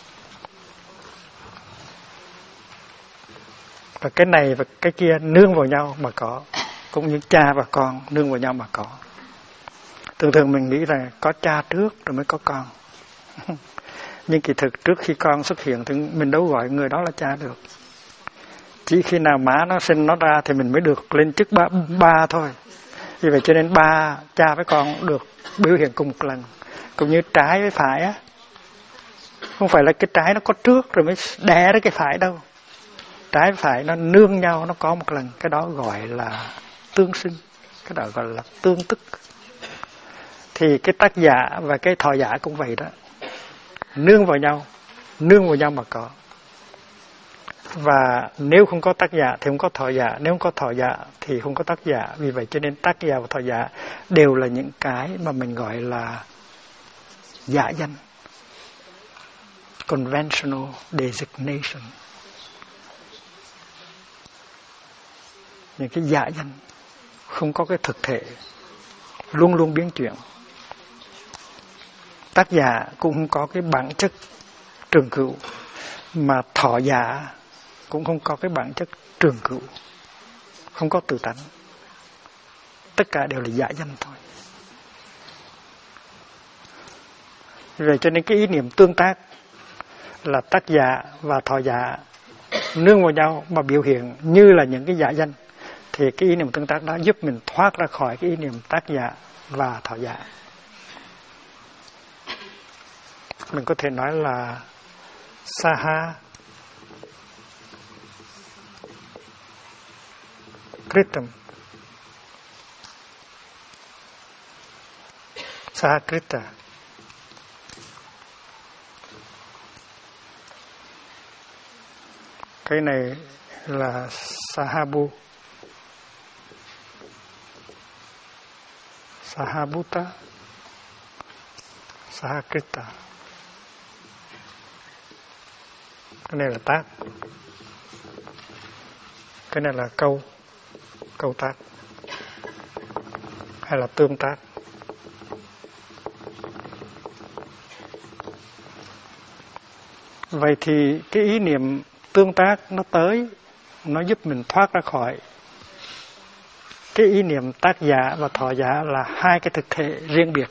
Và cái này và cái kia nương vào nhau mà có. Cũng như cha và con nương vào nhau mà có. Thường thường mình nghĩ rằng có cha trước rồi mới có con. Nhưng kỳ thực trước khi con xuất hiện thì mình đâu gọi người đó là cha được. Chỉ khi nào má nó sinh nó ra thì mình mới được lên chức ba thôi. Vì vậy cho nên cha với con được biểu hiện cùng một lần. Cũng như trái với phải á. Không phải là cái trái nó có trước rồi mới đẻ ra cái phải đâu. Trái với phải nó nương nhau, nó có một lần. Cái đó gọi là tương sinh. Cái đó gọi là tương tức. Thì cái tác giả và cái thọ giả cũng vậy đó. Nương vào nhau mà có. Và nếu không có tác giả thì không có thọ giả. Nếu không có thọ giả thì không có tác giả. Vì vậy cho nên tác giả và thọ giả đều là những cái mà mình gọi là giả danh. Conventional designation. Những cái giả danh không có cái thực thể, luôn luôn biến chuyển. Tác giả cũng không có cái bản chất trường cửu, mà thọ giả cũng không có cái bản chất trường cửu, không có tự tánh. Tất cả đều là giả danh thôi. Vậy cho nên cái ý niệm tương tác là tác giả và thọ giả nương vào nhau mà biểu hiện như là những cái giả danh. Thì cái ý niệm tương tác đó giúp mình thoát ra khỏi cái ý niệm tác giả và thọ giả. Mình có thể nói là Saha Kritam, Saha Krita. Cái này là Sahabu, Sahabuta, Sahakrita. Cái này là tác. Cái này là câu tác. Hay là tương tác. Vậy thì cái ý niệm tương tác nó tới, nó giúp mình thoát ra khỏi cái ý niệm tác giả và thọ giả là hai cái thực thể riêng biệt.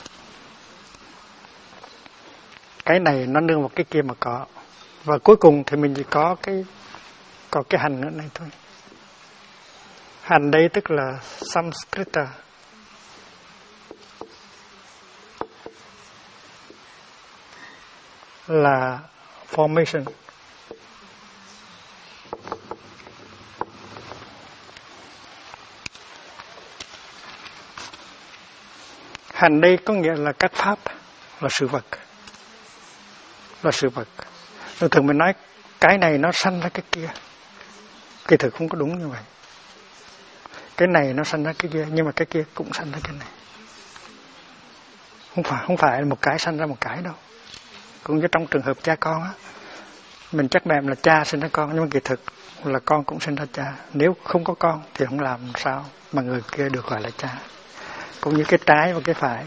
Cái này nó nương vào cái kia mà có. Và cuối cùng thì mình chỉ có cái hành nữa này thôi. Hành đây tức là Samskrita. Là formation. Hành đây có nghĩa là các pháp, là sự vật. Là sự vật. Thường mình nói cái này nó sanh ra cái kia. Kỳ thực không có đúng như vậy. Cái này nó sanh ra cái kia, nhưng mà cái kia cũng sanh ra cái này. Không phải một cái sanh ra một cái đâu. Cũng như trong trường hợp cha con á, mình chắc mềm là cha sinh ra con, nhưng mà kỳ thực là con cũng sinh ra cha. Nếu không có con thì không làm sao mà người kia được gọi là cha. Cũng như cái trái và cái phải.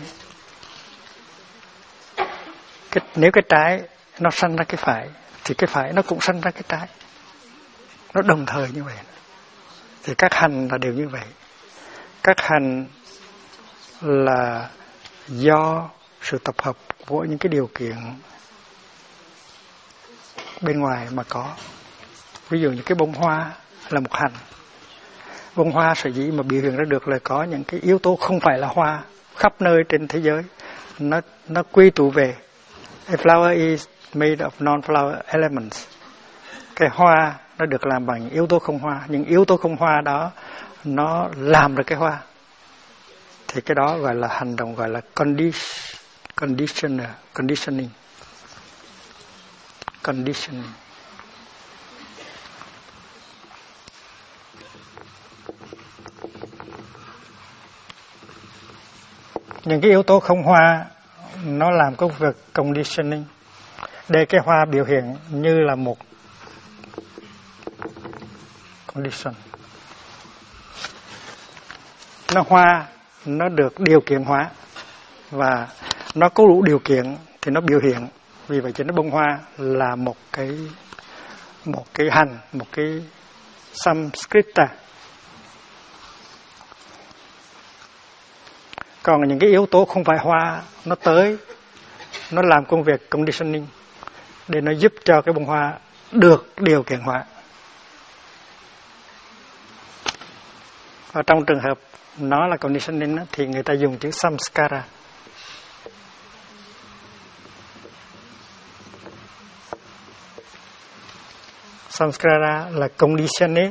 Nếu cái trái nó sanh ra cái phải thì cái phải nó cũng sanh ra cái trái. Nó đồng thời như vậy. Thì các hành là đều như vậy. Các hành là do sự tập hợp của những cái điều kiện bên ngoài mà có. Ví dụ như cái bông hoa là một hành. Bông hoa sở dĩ mà biểu hiện ra được là có những cái yếu tố không phải là hoa khắp nơi trên thế giới. Nó quy tụ về. A flower is made of non-flower elements. cái hoa nó được làm bằng yếu tố không hoa, nhưng yếu tố không hoa đó nó làm được cái hoa, thì cái đó gọi là hành động, gọi là conditioning. Những cái yếu tố không hoa nó làm công việc conditioning để cái hoa biểu hiện như là một condition. Nó hoa, nó được điều kiện hóa và nó có đủ điều kiện thì nó biểu hiện. Vì vậy cho nó bông hoa là một cái hành, một cái samskrita. Còn những cái yếu tố không phải hoa nó tới, nó làm công việc conditioning để nó giúp cho cái bông hoa được điều kiện hóa. Và trong trường hợp nó là conditioning thì người ta dùng chữ samskara. Samskara là conditioning,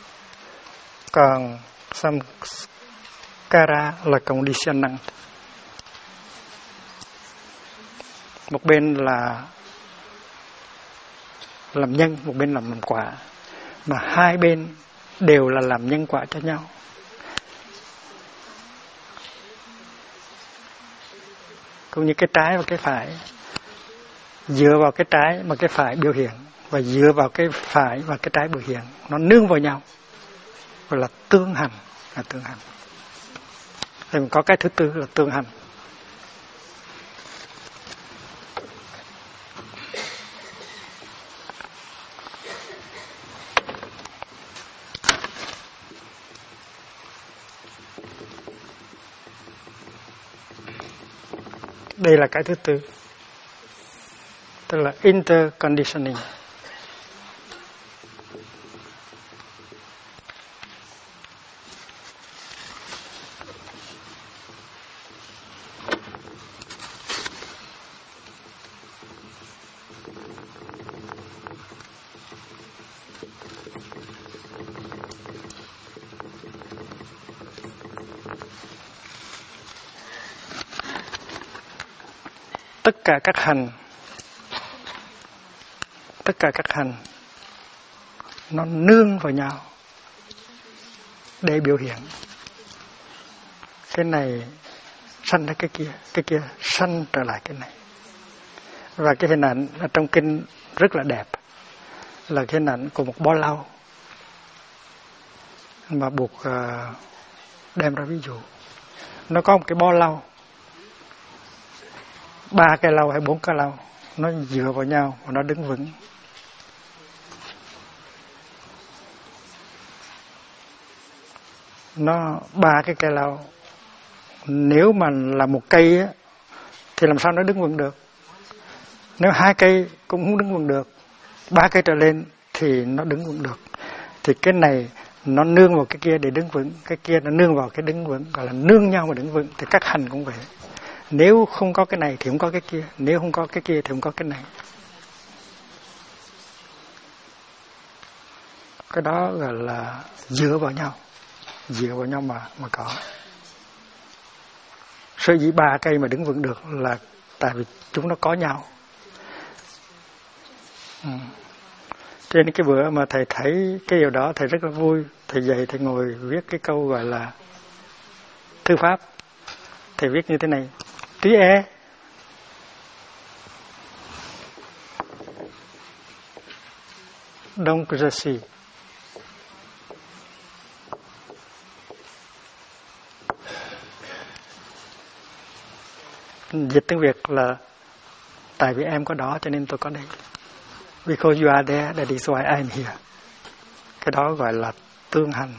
còn samskara là conditioning. Một bên là làm nhân, một bên làm quả, mà hai bên đều là làm nhân quả cho nhau. Cũng như cái trái và cái phải, dựa vào cái trái mà cái phải biểu hiện, và dựa vào cái phải và cái trái biểu hiện, nó nương vào nhau, gọi là tương hành, Thì có cái thứ tư là tương hành. Đây là cái thứ tư, tức là interconditioning. Tất cả các hành nó nương vào nhau để biểu hiện. Cái này sanh ra cái kia sanh trở lại cái này. Và cái hình ảnh ở trong kinh rất là đẹp, là cái hình ảnh của một bó lau mà buộc đem ra ví dụ. Nó có một cái bó lau, 3 cây lau hay 4 cây lau, nó dựa vào nhau và nó đứng vững. Nó 3 cái cây lau, nếu mà là một cây á, thì làm sao nó đứng vững được? Nếu 2 cây cũng không đứng vững được, 3 cây trở lên thì nó đứng vững được. Thì cái này nó nương vào cái kia để đứng vững, cái kia nó nương vào cái đứng vững, gọi là nương nhau mà đứng vững. Thì các hành cũng vậy. Nếu không có cái này thì không có cái kia, nếu không có cái kia thì không có cái này. Cái đó gọi là dựa vào nhau mà có. Sở dĩ 3 cây mà đứng vững được là tại vì chúng nó có nhau. Cho nên cái bữa mà thầy thấy cái điều đó thầy rất là vui. Thầy dậy thầy ngồi viết cái câu gọi là thư pháp. Thầy viết như thế này: Tí e donc je suis. Dịch tiếng Việt là tại vì em có đó cho nên tôi có đây. Because you are there, that is why I am here. Cái đó gọi là tương hành.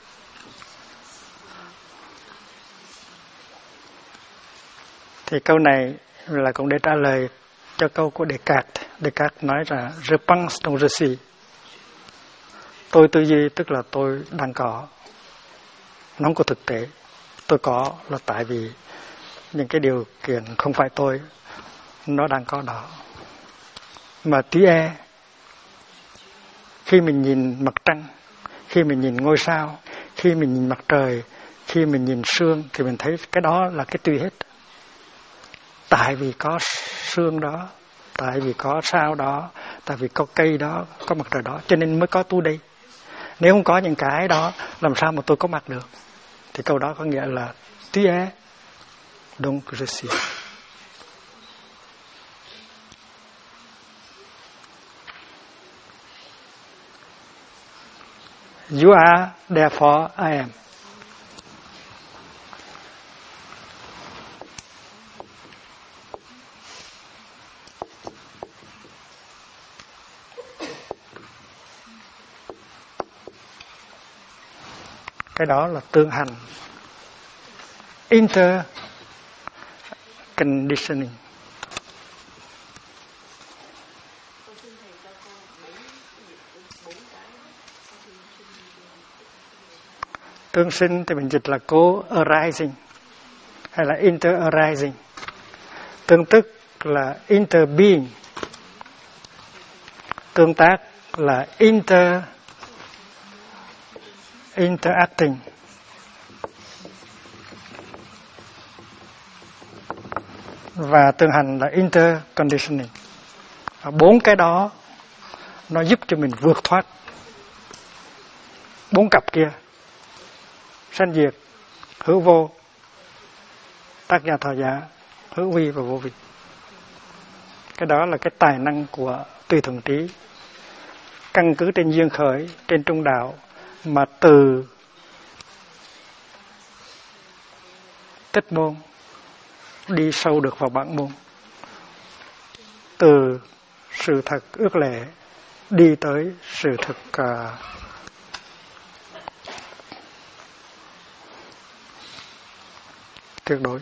Thì câu này là cũng để trả lời cho câu của Descartes. Descartes nói là je pense donc je suis. Tôi tư duy tức là tôi đang có. Nó không có thực tế. Tôi có là tại vì những cái điều kiện không phải tôi, nó đang có đó. Mà tí e Khi mình nhìn mặt trăng, khi mình nhìn ngôi sao, khi mình nhìn mặt trời, khi mình nhìn sương thì mình thấy cái đó là cái tuy hết. Tại vì có sương đó, tại vì có sao đó, tại vì có cây đó, có mặt trời đó, cho nên mới có tôi đây. Nếu không có những cái đó, làm sao mà tôi có mặt được? Thì câu đó có nghĩa là tu es, donc je suis. You are, therefore I am. Cái đó là tương hành, interconditioning. Tương sinh thì mình dịch là co-arising hay là inter-arising. Tương tức là inter-being. Tương tác là interacting. Và tương hành là interconditioning. Và 4 cái đó nó giúp cho mình vượt thoát 4 cặp kia: sanh diệt, hữu vô, tác giả thọ giả, hữu vi và vô vi. Cái đó là cái tài năng của tùy thuận trí, căn cứ trên duyên khởi, trên trung đạo, mà từ tích môn đi sâu được vào bản môn, từ sự thật ước lệ đi tới sự thật tuyệt đối.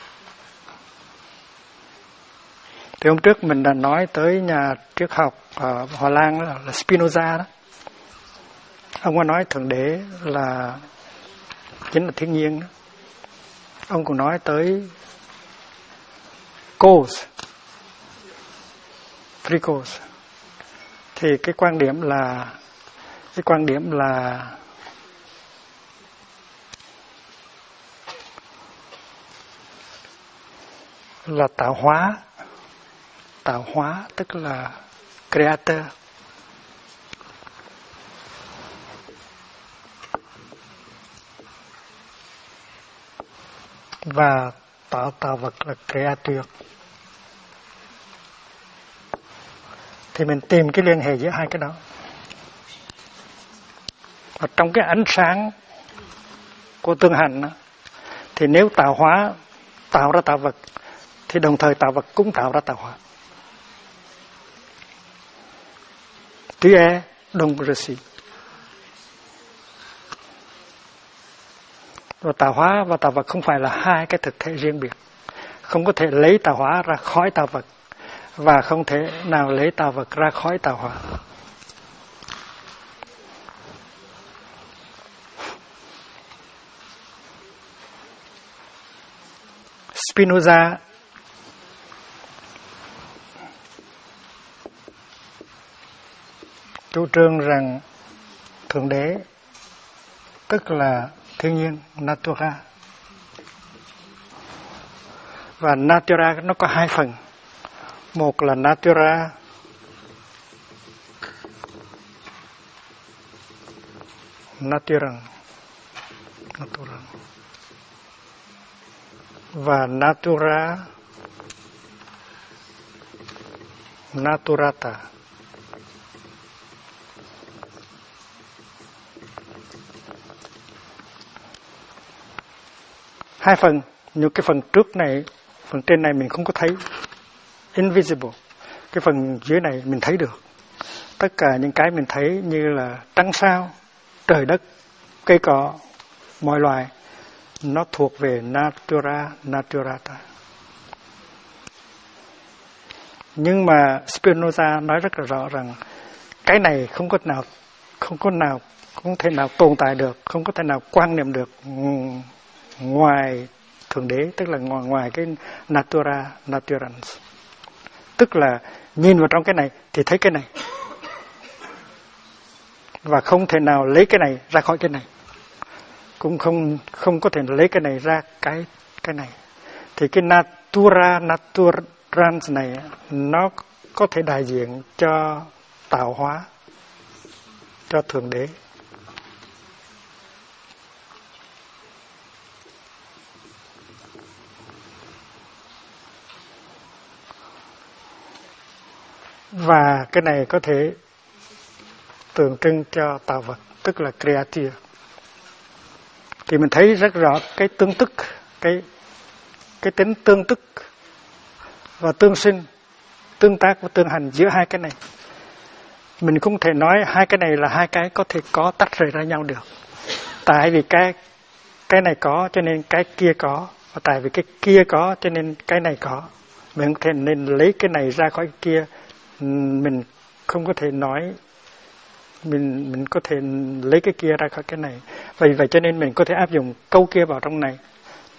Thì hôm trước mình đã nói tới nhà triết học ở Hoa Lan là Spinoza đó. Ông có nói thượng đế là chính là thiên nhiên đó. Ông cũng nói tới cause, three cause. Thì cái quan điểm là tạo hóa tức là creator. Và tạo vật là creature. Thì mình tìm cái liên hệ giữa hai cái đó. Và trong cái ánh sáng của tương hành đó, thì nếu tạo hóa tạo ra tạo vật thì đồng thời tạo vật cũng tạo ra tạo hóa. Tu es, donc je suis. Và tạo hóa và tạo vật không phải là hai cái thực thể riêng biệt. Không có thể lấy tạo hóa ra khỏi tạo vật, và không thể nào lấy tạo vật ra khỏi tạo hóa. Spinoza chủ trương rằng thượng đế tức là thiên nhiên, natura. Và natura nó có hai phần. Một là natura natural và natura naturata. Hai phần, nhưng cái phần trước này, phần trên này mình không có thấy, invisible. Cái phần dưới này mình thấy được. Tất cả những cái mình thấy như là trăng sao, trời đất, cây cỏ, mọi loài, nó thuộc về natura naturata. Nhưng mà Spinoza nói rất là rõ rằng cái này không thể nào tồn tại được, không có thể nào quan niệm được ngoài thượng đế, tức là ngoài cái natura naturans. Tức là nhìn vào trong cái này thì thấy cái này. và không thể nào lấy cái này ra khỏi cái này, cũng không có thể lấy cái này ra cái này. Thì cái natura naturans này nó có thể đại diện cho tạo hóa, cho Thượng Đế. Và cái này có thể tượng trưng cho tạo vật, tức là creature. Thì mình thấy rất rõ cái tương tức, cái tính tương tức và tương sinh, tương tác và tương hành giữa hai cái này. Mình không thể nói hai cái này là hai cái có thể có tách rời ra nhau được. Tại vì cái này có cho nên cái kia có, và tại vì cái kia có cho nên cái này có. Mình không thể nên lấy cái này ra khỏi cái kia. Mình không có thể nói mình có thể lấy cái kia ra khỏi cái này. Vì vậy cho nên mình có thể áp dụng câu kia vào trong này.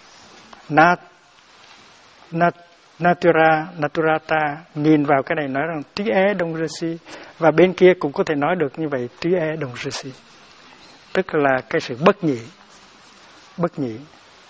Naturata, nhìn vào cái này nói rằng trí é đồng resi, và bên kia cũng có thể nói được như vậy, trí é đồng resi, tức là cái sự bất nhị,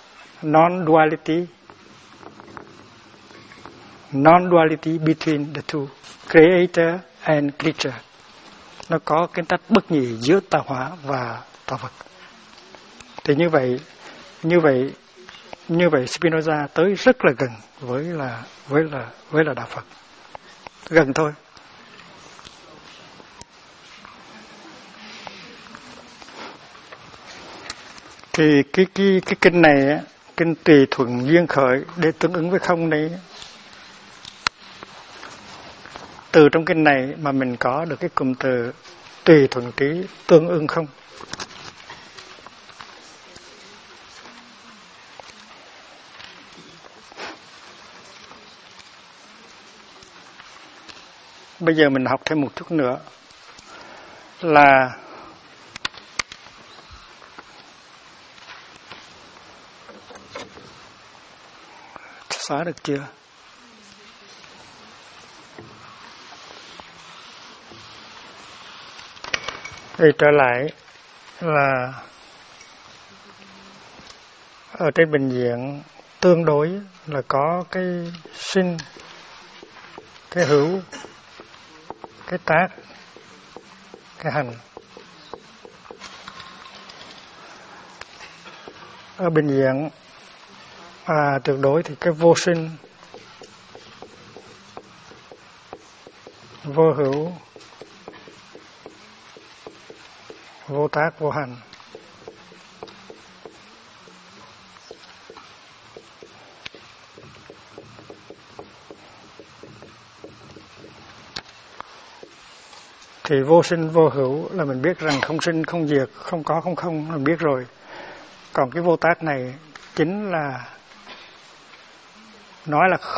non-duality between the two, creator and creature. Nó có cái tách bất nhị giữa tạo hóa và tạo vật. Thì như vậy Spinoza tới rất là gần với là đạo Phật, gần thôi. Thì cái kinh này, kinh tùy thuận duyên khởi để tương ứng với không đấy, từ trong kinh này mà mình có được cái cụm từ tùy thuận trí tương ứng không. Bây giờ mình học thêm một chút nữa là xóa được chưa? Thì trở lại là ở trên bình diện tương đối là có cái sinh, cái hữu, cái tác, cái hành. Ở bình diện tuyệt đối thì cái vô sinh, vô hữu, vô tác, vô hành. Thì vô sinh vô hữu là mình biết rằng không sinh không diệt, không có không không, mình biết rồi. Còn cái vô tác này chính là nói là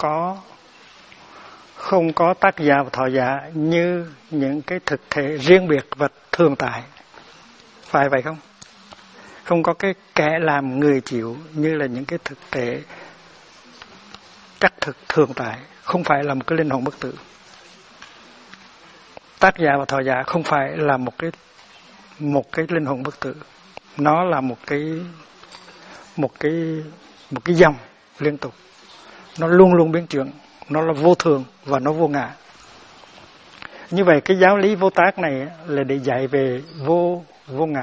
không có tác giả và thọ giả như những cái thực thể riêng biệt và thường tại. Phải vậy không? Không có cái kẻ làm người chịu như là những cái thực thể chắc thực thường tại, không phải là một cái linh hồn bất tử. Tác giả và thọ giả không phải là một cái linh hồn bất tử, nó là một cái dòng liên tục, nó luôn luôn biến chuyển, nó là vô thường và nó vô ngã. Như vậy cái giáo lý vô tác này là để dạy về vô ngã.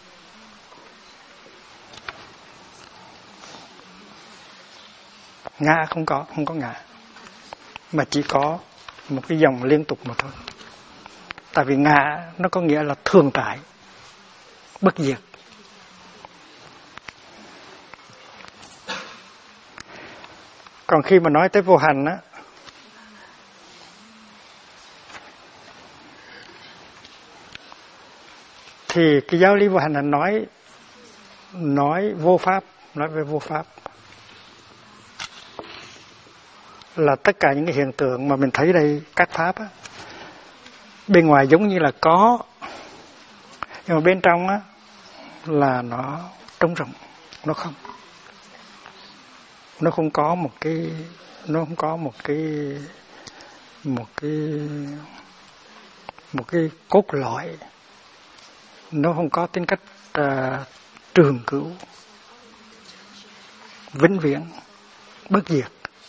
Ngã không có ngã, mà chỉ có một cái dòng liên tục mà thôi. Tại vì ngã nó có nghĩa là thường tại, bất diệt. Còn khi mà nói tới vô hành á, thì cái giáo lý vô hành là nói vô pháp, nói về vô pháp là tất cả những cái hiện tượng mà mình thấy đây, các pháp á, bên ngoài giống như là có, nhưng mà bên trong á là nó trống rỗng, nó không. Nó không có một cái cốt lõi, nó không có tính cách trường cửu, vĩnh viễn, bất diệt.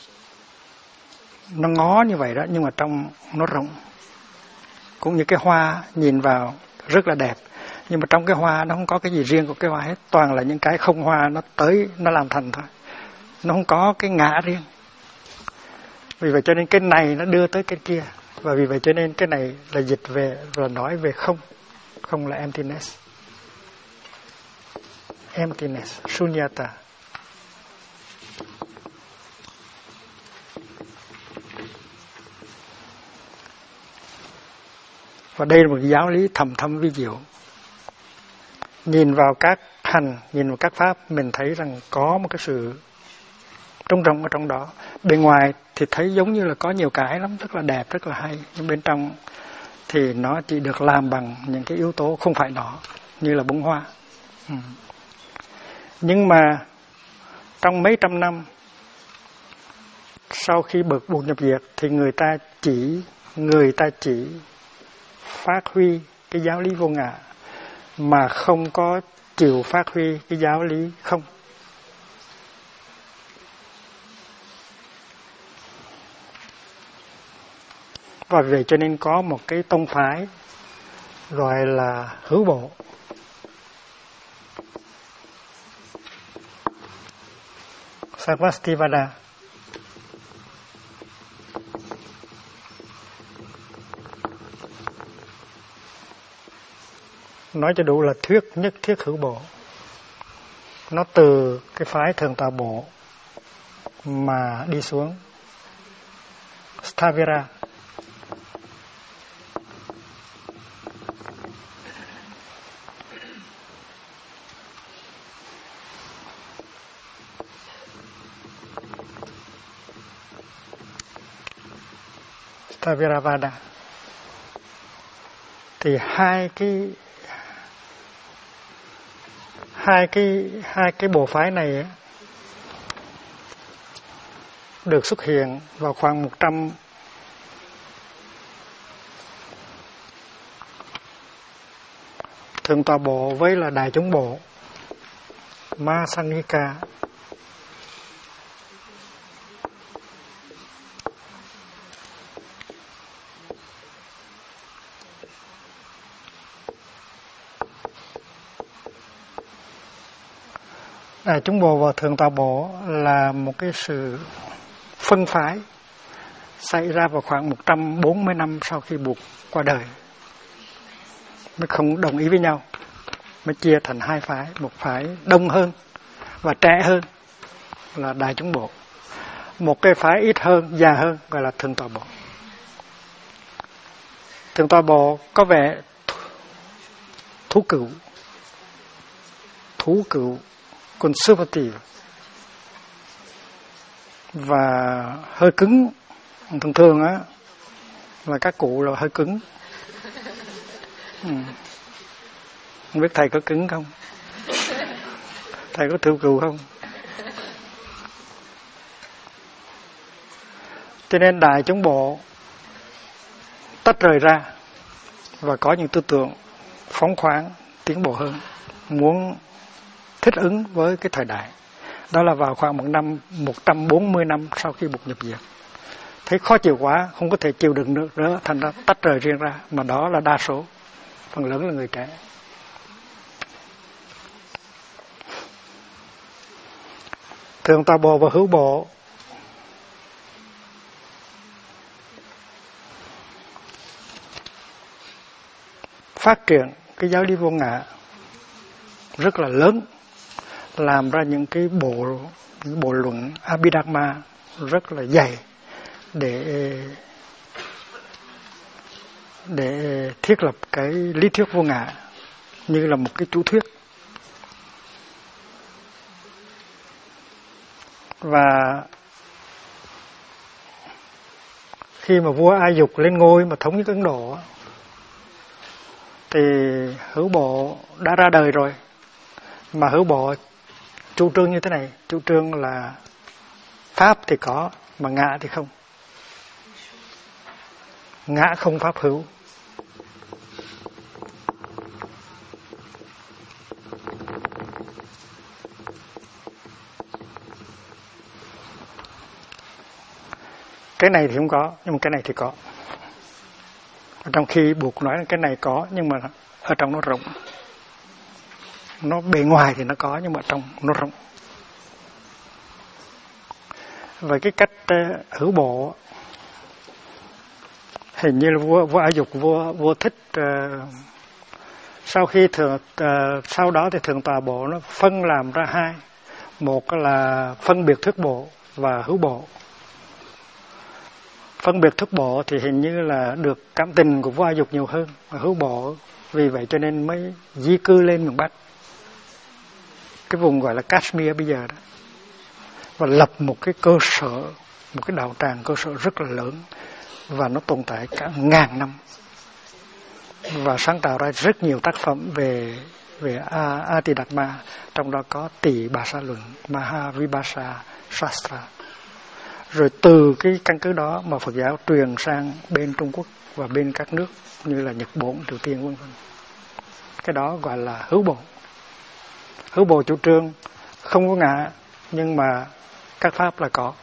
Nó ngó như vậy đó, nhưng mà trong nó rộng. Cũng như cái hoa nhìn vào rất là đẹp, nhưng mà trong cái hoa nó không có cái gì riêng của cái hoa hết, toàn là những cái không hoa nó tới nó làm thành thôi. Nó không có cái ngã riêng. Vì vậy cho nên cái này nó đưa tới cái kia. Và vì vậy cho nên cái này là dịch về và nói về không. Không là emptiness. Emptiness, sunyata. Và đây là một giáo lý thầm thâm vi diệu. Nhìn vào các hành, nhìn vào các pháp, mình thấy rằng có một cái sự trống rỗng ở trong đó. Bên ngoài thì thấy giống như là có nhiều cái lắm, rất là đẹp, rất là hay. Nhưng bên trong thì nó chỉ được làm bằng những cái yếu tố không phải nó, như là bông hoa. Nhưng mà trong mấy trăm năm sau khi bậc buộc nhập diệt thì người ta chỉ phát huy cái giáo lý vô ngã mà không có chịu phát huy cái giáo lý không. Và vậy cho nên có một cái tông phái gọi là hữu bộ. Sarvastivada. Nói cho đủ là thuyết nhất thiết hữu bộ. Nó từ cái phái Thường Tọa Bộ mà đi xuống Stavira. Staviravada. Thì hai cái bộ phái này được xuất hiện vào khoảng 100 Thượng Tọa Bộ với là Đại Chúng Bộ Masangika. Đại Chúng Bộ và Thượng Tọa Bộ là một cái sự phân phái xảy ra vào khoảng 140 năm sau khi Bụt qua đời, mới không đồng ý với nhau, mới chia thành hai phái. Một phái đông hơn và trẻ hơn là Đại Chúng Bộ, một cái phái ít hơn, già hơn gọi là Thượng Tọa Bộ. Thượng Tọa Bộ có vẻ thú cựu conservative và hơi cứng. Thường á là các cụ là hơi cứng. Không biết thầy có cứng không? Thầy có thú cựu không? Cho nên Đại Chúng Bộ tách rời ra và có những tư tưởng phóng khoáng, tiến bộ hơn, muốn thích ứng với cái thời đại. Đó là vào khoảng 140 năm sau khi Bụt nhập diệt. Thấy khó chịu quá, không có thể chịu đựng nữa, thành ra tách rời riêng ra, mà đó là đa số, phần lớn là người trẻ. Thượng Tọa Bộ và Hữu Bộ phát triển cái giáo lý vô ngã rất là lớn, làm ra những cái bộ luận Abhidhamma rất là dày để thiết lập cái lý thuyết vô ngã như là một cái chủ thuyết. Và khi mà vua A Dục lên ngôi mà thống nhất Ấn Độ thì Hữu Bộ đã ra đời rồi, mà Hữu Bộ chủ trương như thế này, chủ trương là pháp thì có mà ngã thì không, ngã không pháp hữu. cái này thì không có, nhưng mà cái này thì có. Trong khi buộc nói là cái này có, nhưng mà ở trong nó rộng. Nó bề ngoài thì nó có, nhưng mà trong nó rộng. Về cái cách hữu bộ, hình như là vua A Dục, vua Thích, sau đó thì thượng tọa bộ nó phân làm ra hai. Một là phân biệt thuyết bộ và hữu bộ. Phân biệt thuyết bộ thì hình như là được cảm tình của vua A Dục nhiều hơn. Và hữu bộ vì vậy cho nên mới di cư lên miền Bắc, cái vùng gọi là Kashmir bây giờ đó, và lập một cái cơ sở, một cái đạo tràng cơ sở rất là lớn, và nó tồn tại cả 1000 năm, và sáng tạo ra rất nhiều tác phẩm về Atidatma, trong đó có Tỷ Bà Sa Luận, Mahavibhasa Shastra. Rồi từ cái căn cứ đó mà Phật giáo truyền sang bên Trung Quốc và bên các nước như là Nhật Bản, Triều Tiên vân vân. Cái đó gọi là hữu bộ. Hữu bộ chủ trương không có ngã, nhưng mà các pháp là có.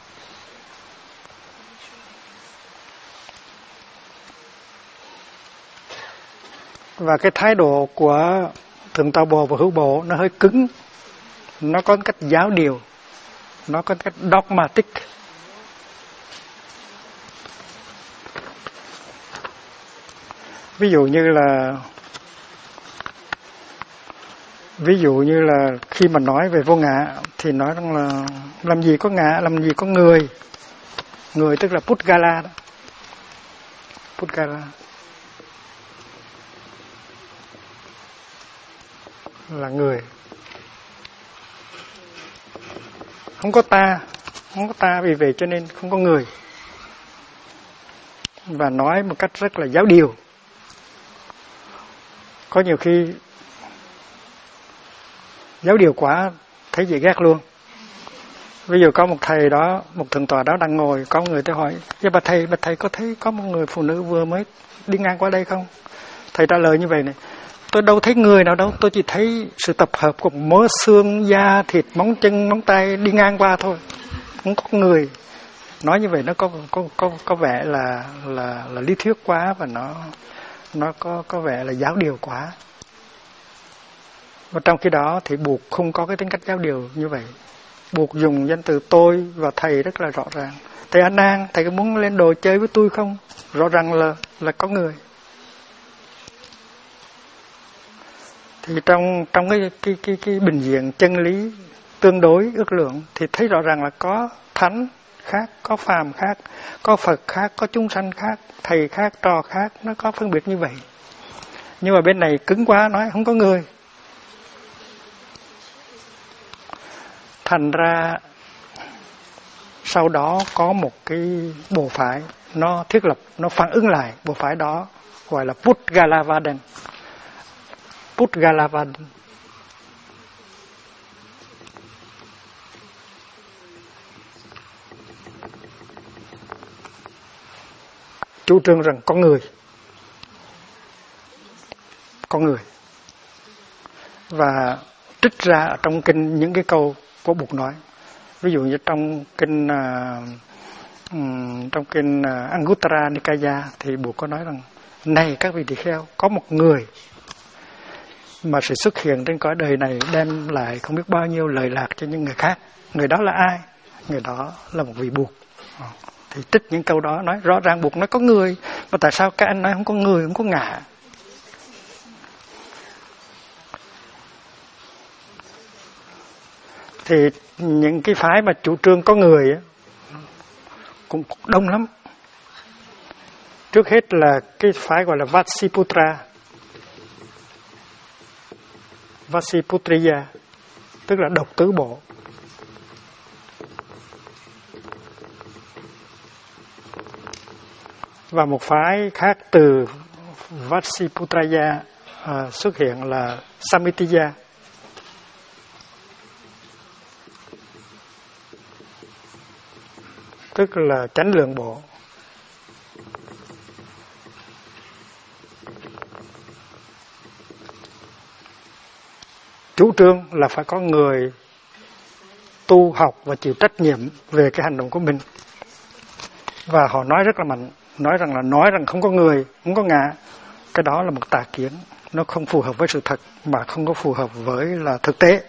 Và cái thái độ của thượng tọa bộ và hữu bộ nó hơi cứng, nó có cách giáo điều, nó có cách dogmatic. Ví dụ như là khi mà nói về vô ngã thì nói rằng là làm gì có ngã, làm gì có người. Người tức là Pudgala đó. Pudgala là người. Không có ta, vì vậy cho nên không có người. Và nói một cách rất là giáo điều. Có nhiều khi giáo điều quá thấy dễ ghét luôn. Ví dụ có một thầy đó, một thượng tọa đó đang ngồi, có người tới hỏi: "Dạ bà thầy có thấy có một người phụ nữ vừa mới đi ngang qua đây không?" Thầy trả lời như vậy này: "Tôi đâu thấy người nào đâu, tôi chỉ thấy sự tập hợp của mớ xương, da, thịt, móng chân, móng tay đi ngang qua thôi, không có người." Nói như vậy nó có vẻ là lý thuyết quá, và nó có vẻ là giáo điều quá. Và trong khi đó thì buộc không có cái tính cách giáo điều như vậy. Buộc dùng danh từ tôi và thầy rất là rõ ràng. Thầy A Nan, thầy có muốn lên đồ chơi với tôi không? Rõ ràng là có người. Thì trong cái bình diện chân lý tương đối ước lượng thì thấy rõ ràng là có thánh khác, có phàm khác, có Phật khác, có chúng sanh khác, thầy khác, trò khác, nó có phân biệt như vậy. Nhưng mà bên này cứng quá, nói không có người. Thành ra sau đó có một cái bộ phái nó thiết lập, nó phản ứng lại. Bộ phái đó gọi là Pudgalavadan. Pudgalavadan chủ trương rằng có người, và trích ra ở trong kinh những cái câu của Bụt nói. Ví dụ như trong kinh Anguttara Nikaya thì Bụt có nói rằng: "Này các vị tỳ kheo, có một người mà sự xuất hiện trên cõi đời này đem lại không biết bao nhiêu lợi lạc cho những người khác. Người đó là ai? Người đó là một vị Bụt." Thì trích những câu đó nói rõ ràng Bụt nói có người, mà tại sao các anh nói không có người, không có ngã? Thì những cái phái mà chủ trương có người cũng đông lắm. Trước hết là cái phái gọi là Vasiputriya, tức là độc tứ bộ. Và một phái khác từ Vasiputriya xuất hiện là Samitiya, tức là chánh lượng bộ. Chủ trương là phải có người tu học và chịu trách nhiệm về cái hành động của mình. Và họ nói rất là mạnh, nói rằng không có người, không có ngã. Cái đó là một tà kiến, nó không phù hợp với sự thật mà không có phù hợp với là thực tế.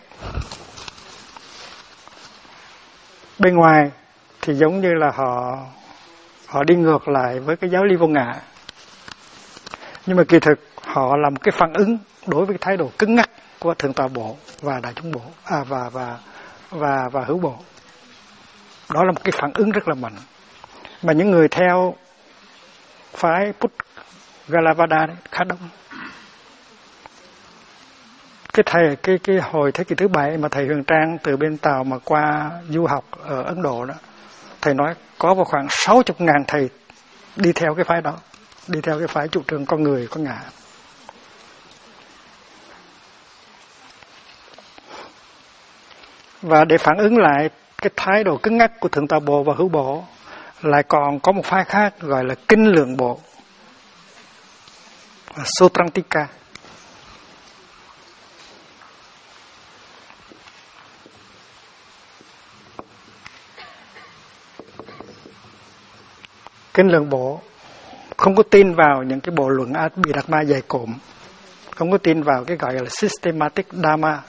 Bên ngoài thì giống như là họ đi ngược lại với cái giáo lý vô ngã. Nhưng mà kỳ thực họ làm cái phản ứng đối với cái thái độ cứng ngắc của Thượng Tọa Bộ và Đại chúng Bộ và Hữu Bộ. Đó là một cái phản ứng rất là mạnh. Mà những người theo phái Put Galavada đấy khá đông. Cái hồi thế kỷ thứ 7 mà thầy Huyền Trang từ bên Tàu mà qua du học ở Ấn Độ đó, thầy nói có vào khoảng 60.000 thầy đi theo cái phái đó, đi theo cái phái chủ trương con người có ngã. Và để phản ứng lại cái thái độ cứng ngắc của Thượng Tọa Bộ và Hữu Bộ, lại còn có một phái khác gọi là Kinh Lượng Bộ, Sotrantika. Kinh Lượng Bộ không có tin vào những cái bộ luận Abhidharma dày cộm, không có tin vào cái gọi là systematic dharma,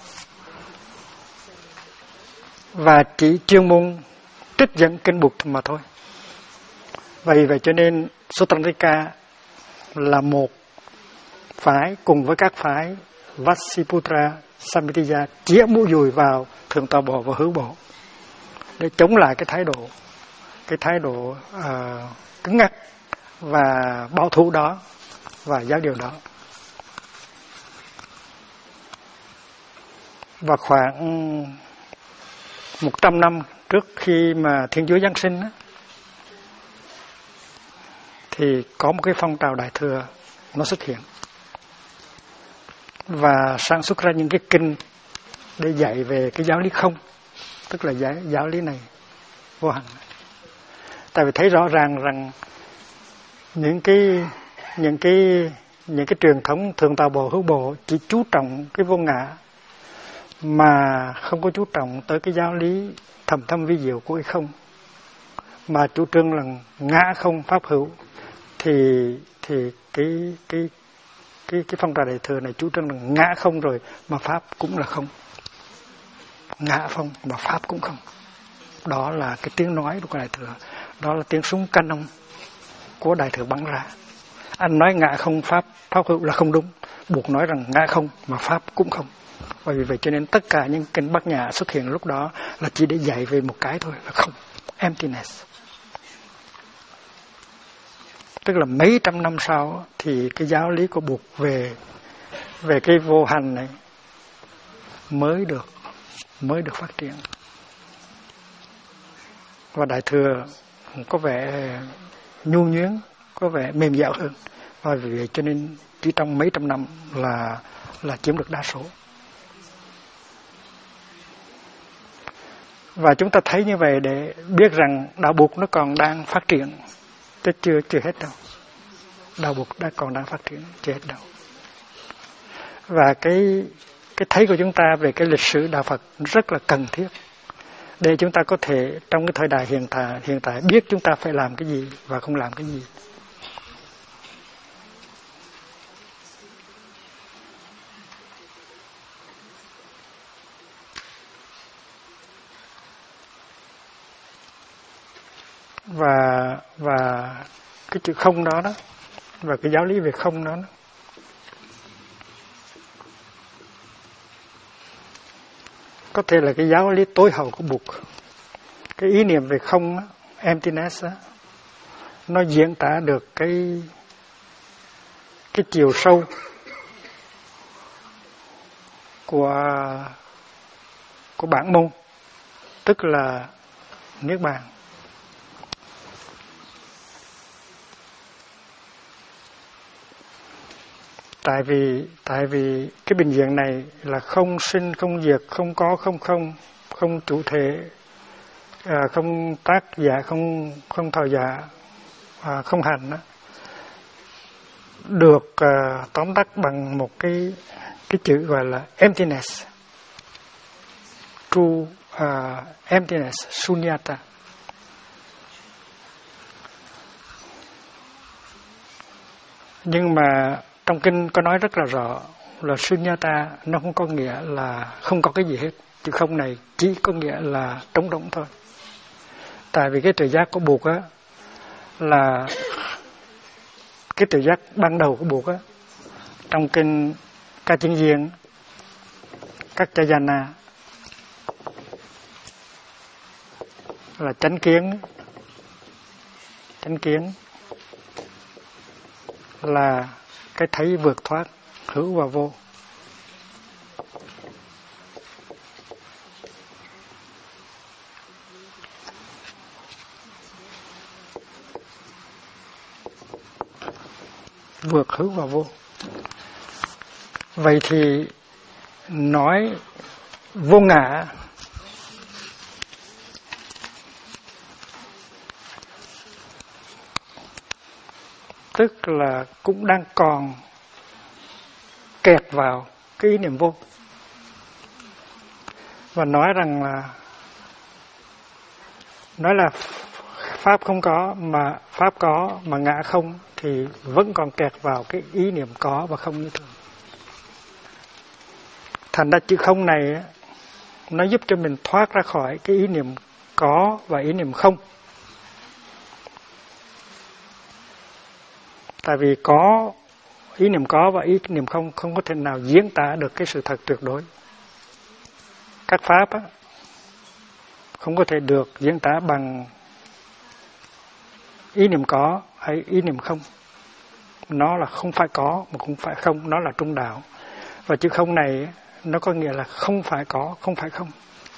và chỉ chuyên môn trích dẫn kinh Bụt mà thôi. Vậy cho nên Sotrantika là một phái cùng với các phái Vasiputra, Samitija chĩa mũi dùi vào Thượng Tọa Bộ và Hữu Bộ để chống lại cái thái độ cứng ngắc và bảo thủ đó và giáo điều đó. Và khoảng 100 năm trước khi mà Thiên Chúa Giáng sinh thì có một cái phong trào Đại Thừa nó xuất hiện và sản xuất ra những cái kinh để dạy về cái giáo lý không, tức là giáo lý này vô hành. Tại vì thấy rõ ràng rằng những cái truyền thống Thượng Tọa Bộ Hữu Bộ chỉ chú trọng cái vô ngã mà không có chú trọng tới cái giáo lý thầm thâm vi diệu của cái không, mà chủ trương là ngã không pháp hữu, thì cái phong trào Đại Thừa này chủ trương là ngã không rồi mà pháp cũng là không, ngã không mà pháp cũng không. Đó là cái tiếng nói của Đại Thừa, đó là tiếng súng canon của Đại Thừa bắn ra. Anh nói ngã không pháp hữu là không đúng, buộc nói rằng ngã không mà pháp cũng không. Và vì vậy cho nên tất cả những kinh Bát Nhã xuất hiện lúc đó là chỉ để dạy về một cái thôi, là không, emptiness. Tức là mấy trăm năm sau thì cái giáo lý của Bụt về cái vô hành này mới được phát triển. Và Đại Thừa có vẻ nhu nhuyễn, có vẻ mềm dẻo hơn. Và vì vậy cho nên chỉ trong mấy trăm năm là chiếm được đa số. Và chúng ta thấy như vậy để biết rằng đạo Bụt nó còn đang phát triển, chứ chưa hết đâu. Đạo Bụt còn đang phát triển, chưa hết đâu. Và cái thấy của chúng ta về cái lịch sử đạo Phật rất là cần thiết để chúng ta có thể trong cái thời đại hiện tại biết chúng ta phải làm cái gì và không làm cái gì. Và cái chữ không đó và cái giáo lý về không đó có thể là cái giáo lý tối hậu của Bụt. Cái ý niệm về không, emptiness, nó diễn tả được cái chiều sâu của bản môn, tức là niết bàn. Tại vì cái bình diện này là không sinh không diệt, không có không chủ thể, không tác giả, không thọ giả, không hành đó, được tóm tắt bằng một cái chữ gọi là emptiness, true emptiness, sunyata. Nhưng mà trong kinh có nói rất là rõ là sunyata nó không có nghĩa là không có cái gì hết. Chữ không này chỉ có nghĩa là trống rỗng thôi. Tại vì cái tự giác của Bụt á là cái tự giác ban đầu của Bụt á, trong kinh Ca Chiên Viên các Chayana là chánh kiến là cái thấy vượt thoát hữu và vô. Vượt hữu và vô. Vậy thì nói vô ngã tức là cũng đang còn kẹt vào cái ý niệm vô. Và nói là Pháp không có mà Pháp có mà ngã không thì vẫn còn kẹt vào cái ý niệm có và không như thường. Thành ra chữ không này nó giúp cho mình thoát ra khỏi cái ý niệm có và ý niệm không. Tại vì có ý niệm có và ý niệm không không có thể nào diễn tả được cái sự thật tuyệt đối. Các pháp á, không có thể được diễn tả bằng ý niệm có hay ý niệm không. Nó là không phải có mà không phải không, nó là trung đạo. Và chữ không này nó có nghĩa là không phải có, không phải không.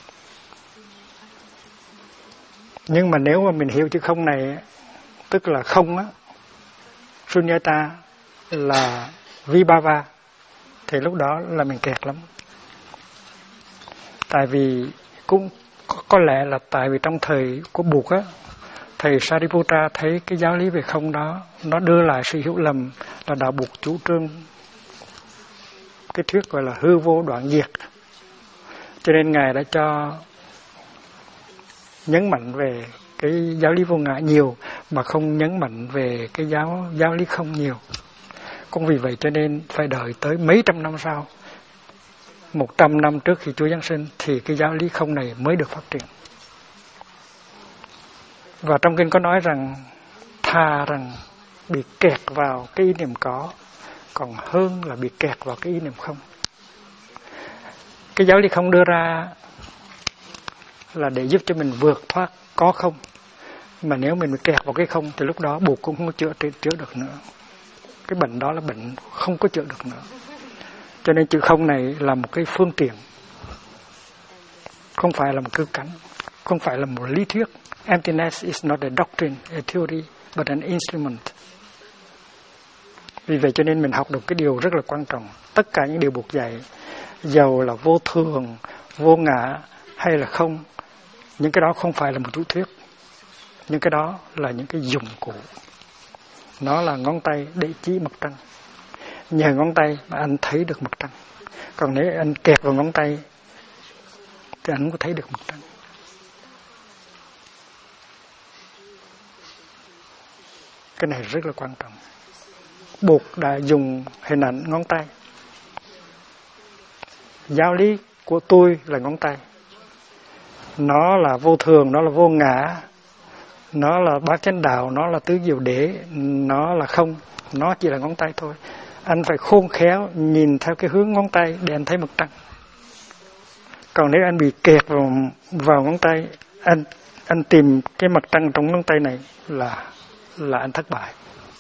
Nhưng mà nếu mà mình hiểu chữ không này, tức là không á, sunyata là vibhava, thì lúc đó là mình kẹt lắm. Tại vì cũng có lẽ là tại vì trong thời của Bụt á, thầy Sariputta thấy cái giáo lý về không đó nó đưa lại sự hiểu lầm là đạo Bụt chủ trương cái thuyết gọi là hư vô đoạn diệt. Cho nên Ngài đã cho nhấn mạnh về cái giáo lý vô ngã nhiều mà không nhấn mạnh về cái giáo lý không nhiều. Cũng vì vậy cho nên phải đợi tới mấy trăm năm sau, 100 năm trước khi Chúa Giáng sinh thì cái giáo lý không này mới được phát triển. Và trong kinh có nói rằng thà rằng bị kẹt vào cái ý niệm có còn hơn là bị kẹt vào cái ý niệm không. Cái giáo lý không đưa ra là để giúp cho mình vượt thoát có không. Mà nếu mình bị kẹt vào cái không thì lúc đó Bụt cũng không có chữa được nữa. Cái bệnh đó là bệnh không có chữa được nữa. Cho nên chữ không này là một cái phương tiện, không phải là một cư cánh, không phải là một lý thuyết. Emptiness is not a doctrine, a theory, but an instrument. Vì vậy cho nên mình học được cái điều rất là quan trọng. Tất cả những điều Bụt dạy, dầu là vô thường, vô ngã hay là không, những cái đó không phải là một chủ thuyết. Những cái đó là những cái dụng cụ. Nó là ngón tay để chỉ mặt trăng. Nhờ ngón tay mà anh thấy được mặt trăng. Còn nếu anh kẹt vào ngón tay thì anh không có thấy được mặt trăng. Cái này rất là quan trọng. Bụt đã dùng hình ảnh ngón tay. Giáo lý của tôi là ngón tay. Nó là vô thường, nó là vô ngã, nó là bát chánh đạo, nó là tứ diệu đế, nó là không, nó chỉ là ngón tay thôi. Anh phải khôn khéo nhìn theo cái hướng ngón tay để anh thấy mặt trăng. Còn nếu anh bị kẹt vào ngón tay, anh tìm cái mặt trăng trong ngón tay này là anh thất bại.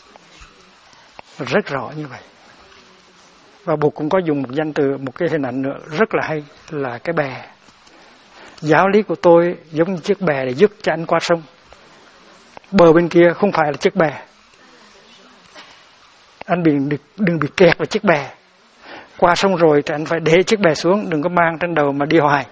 Rất rõ như vậy. Và Bụt cũng có dùng một danh từ, một cái hình ảnh nữa rất là hay là cái bè. Giáo lý của tôi giống như chiếc bè để giúp cho anh qua sông. Bờ bên kia không phải là chiếc bè. Anh đừng bị kẹt vào chiếc bè. Qua sông rồi thì anh phải để chiếc bè xuống, đừng có mang trên đầu mà đi hoài.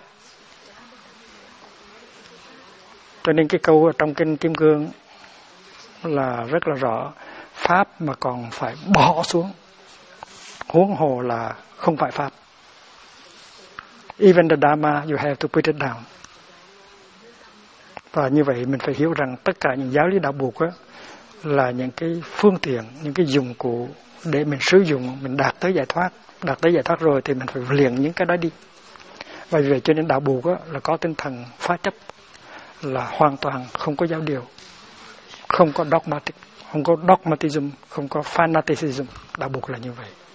Cho nên cái câu ở trong kinh Kim Cương là rất là rõ. Pháp mà còn phải bỏ xuống, huống hồ là không phải Pháp. Even the Dharma, you have to put it down. Và như vậy mình phải hiểu rằng tất cả những giáo lý đạo Bụt á, là những cái phương tiện, những cái dụng cụ để mình sử dụng, mình đạt tới giải thoát. Đạt tới giải thoát rồi thì mình phải luyện những cái đó đi. Và vì vậy cho nên đạo Bụt là có tinh thần phá chấp, là hoàn toàn không có giáo điều, không có dogmatic, không có dogmatism, không có fanaticism. Đạo Bụt là như vậy.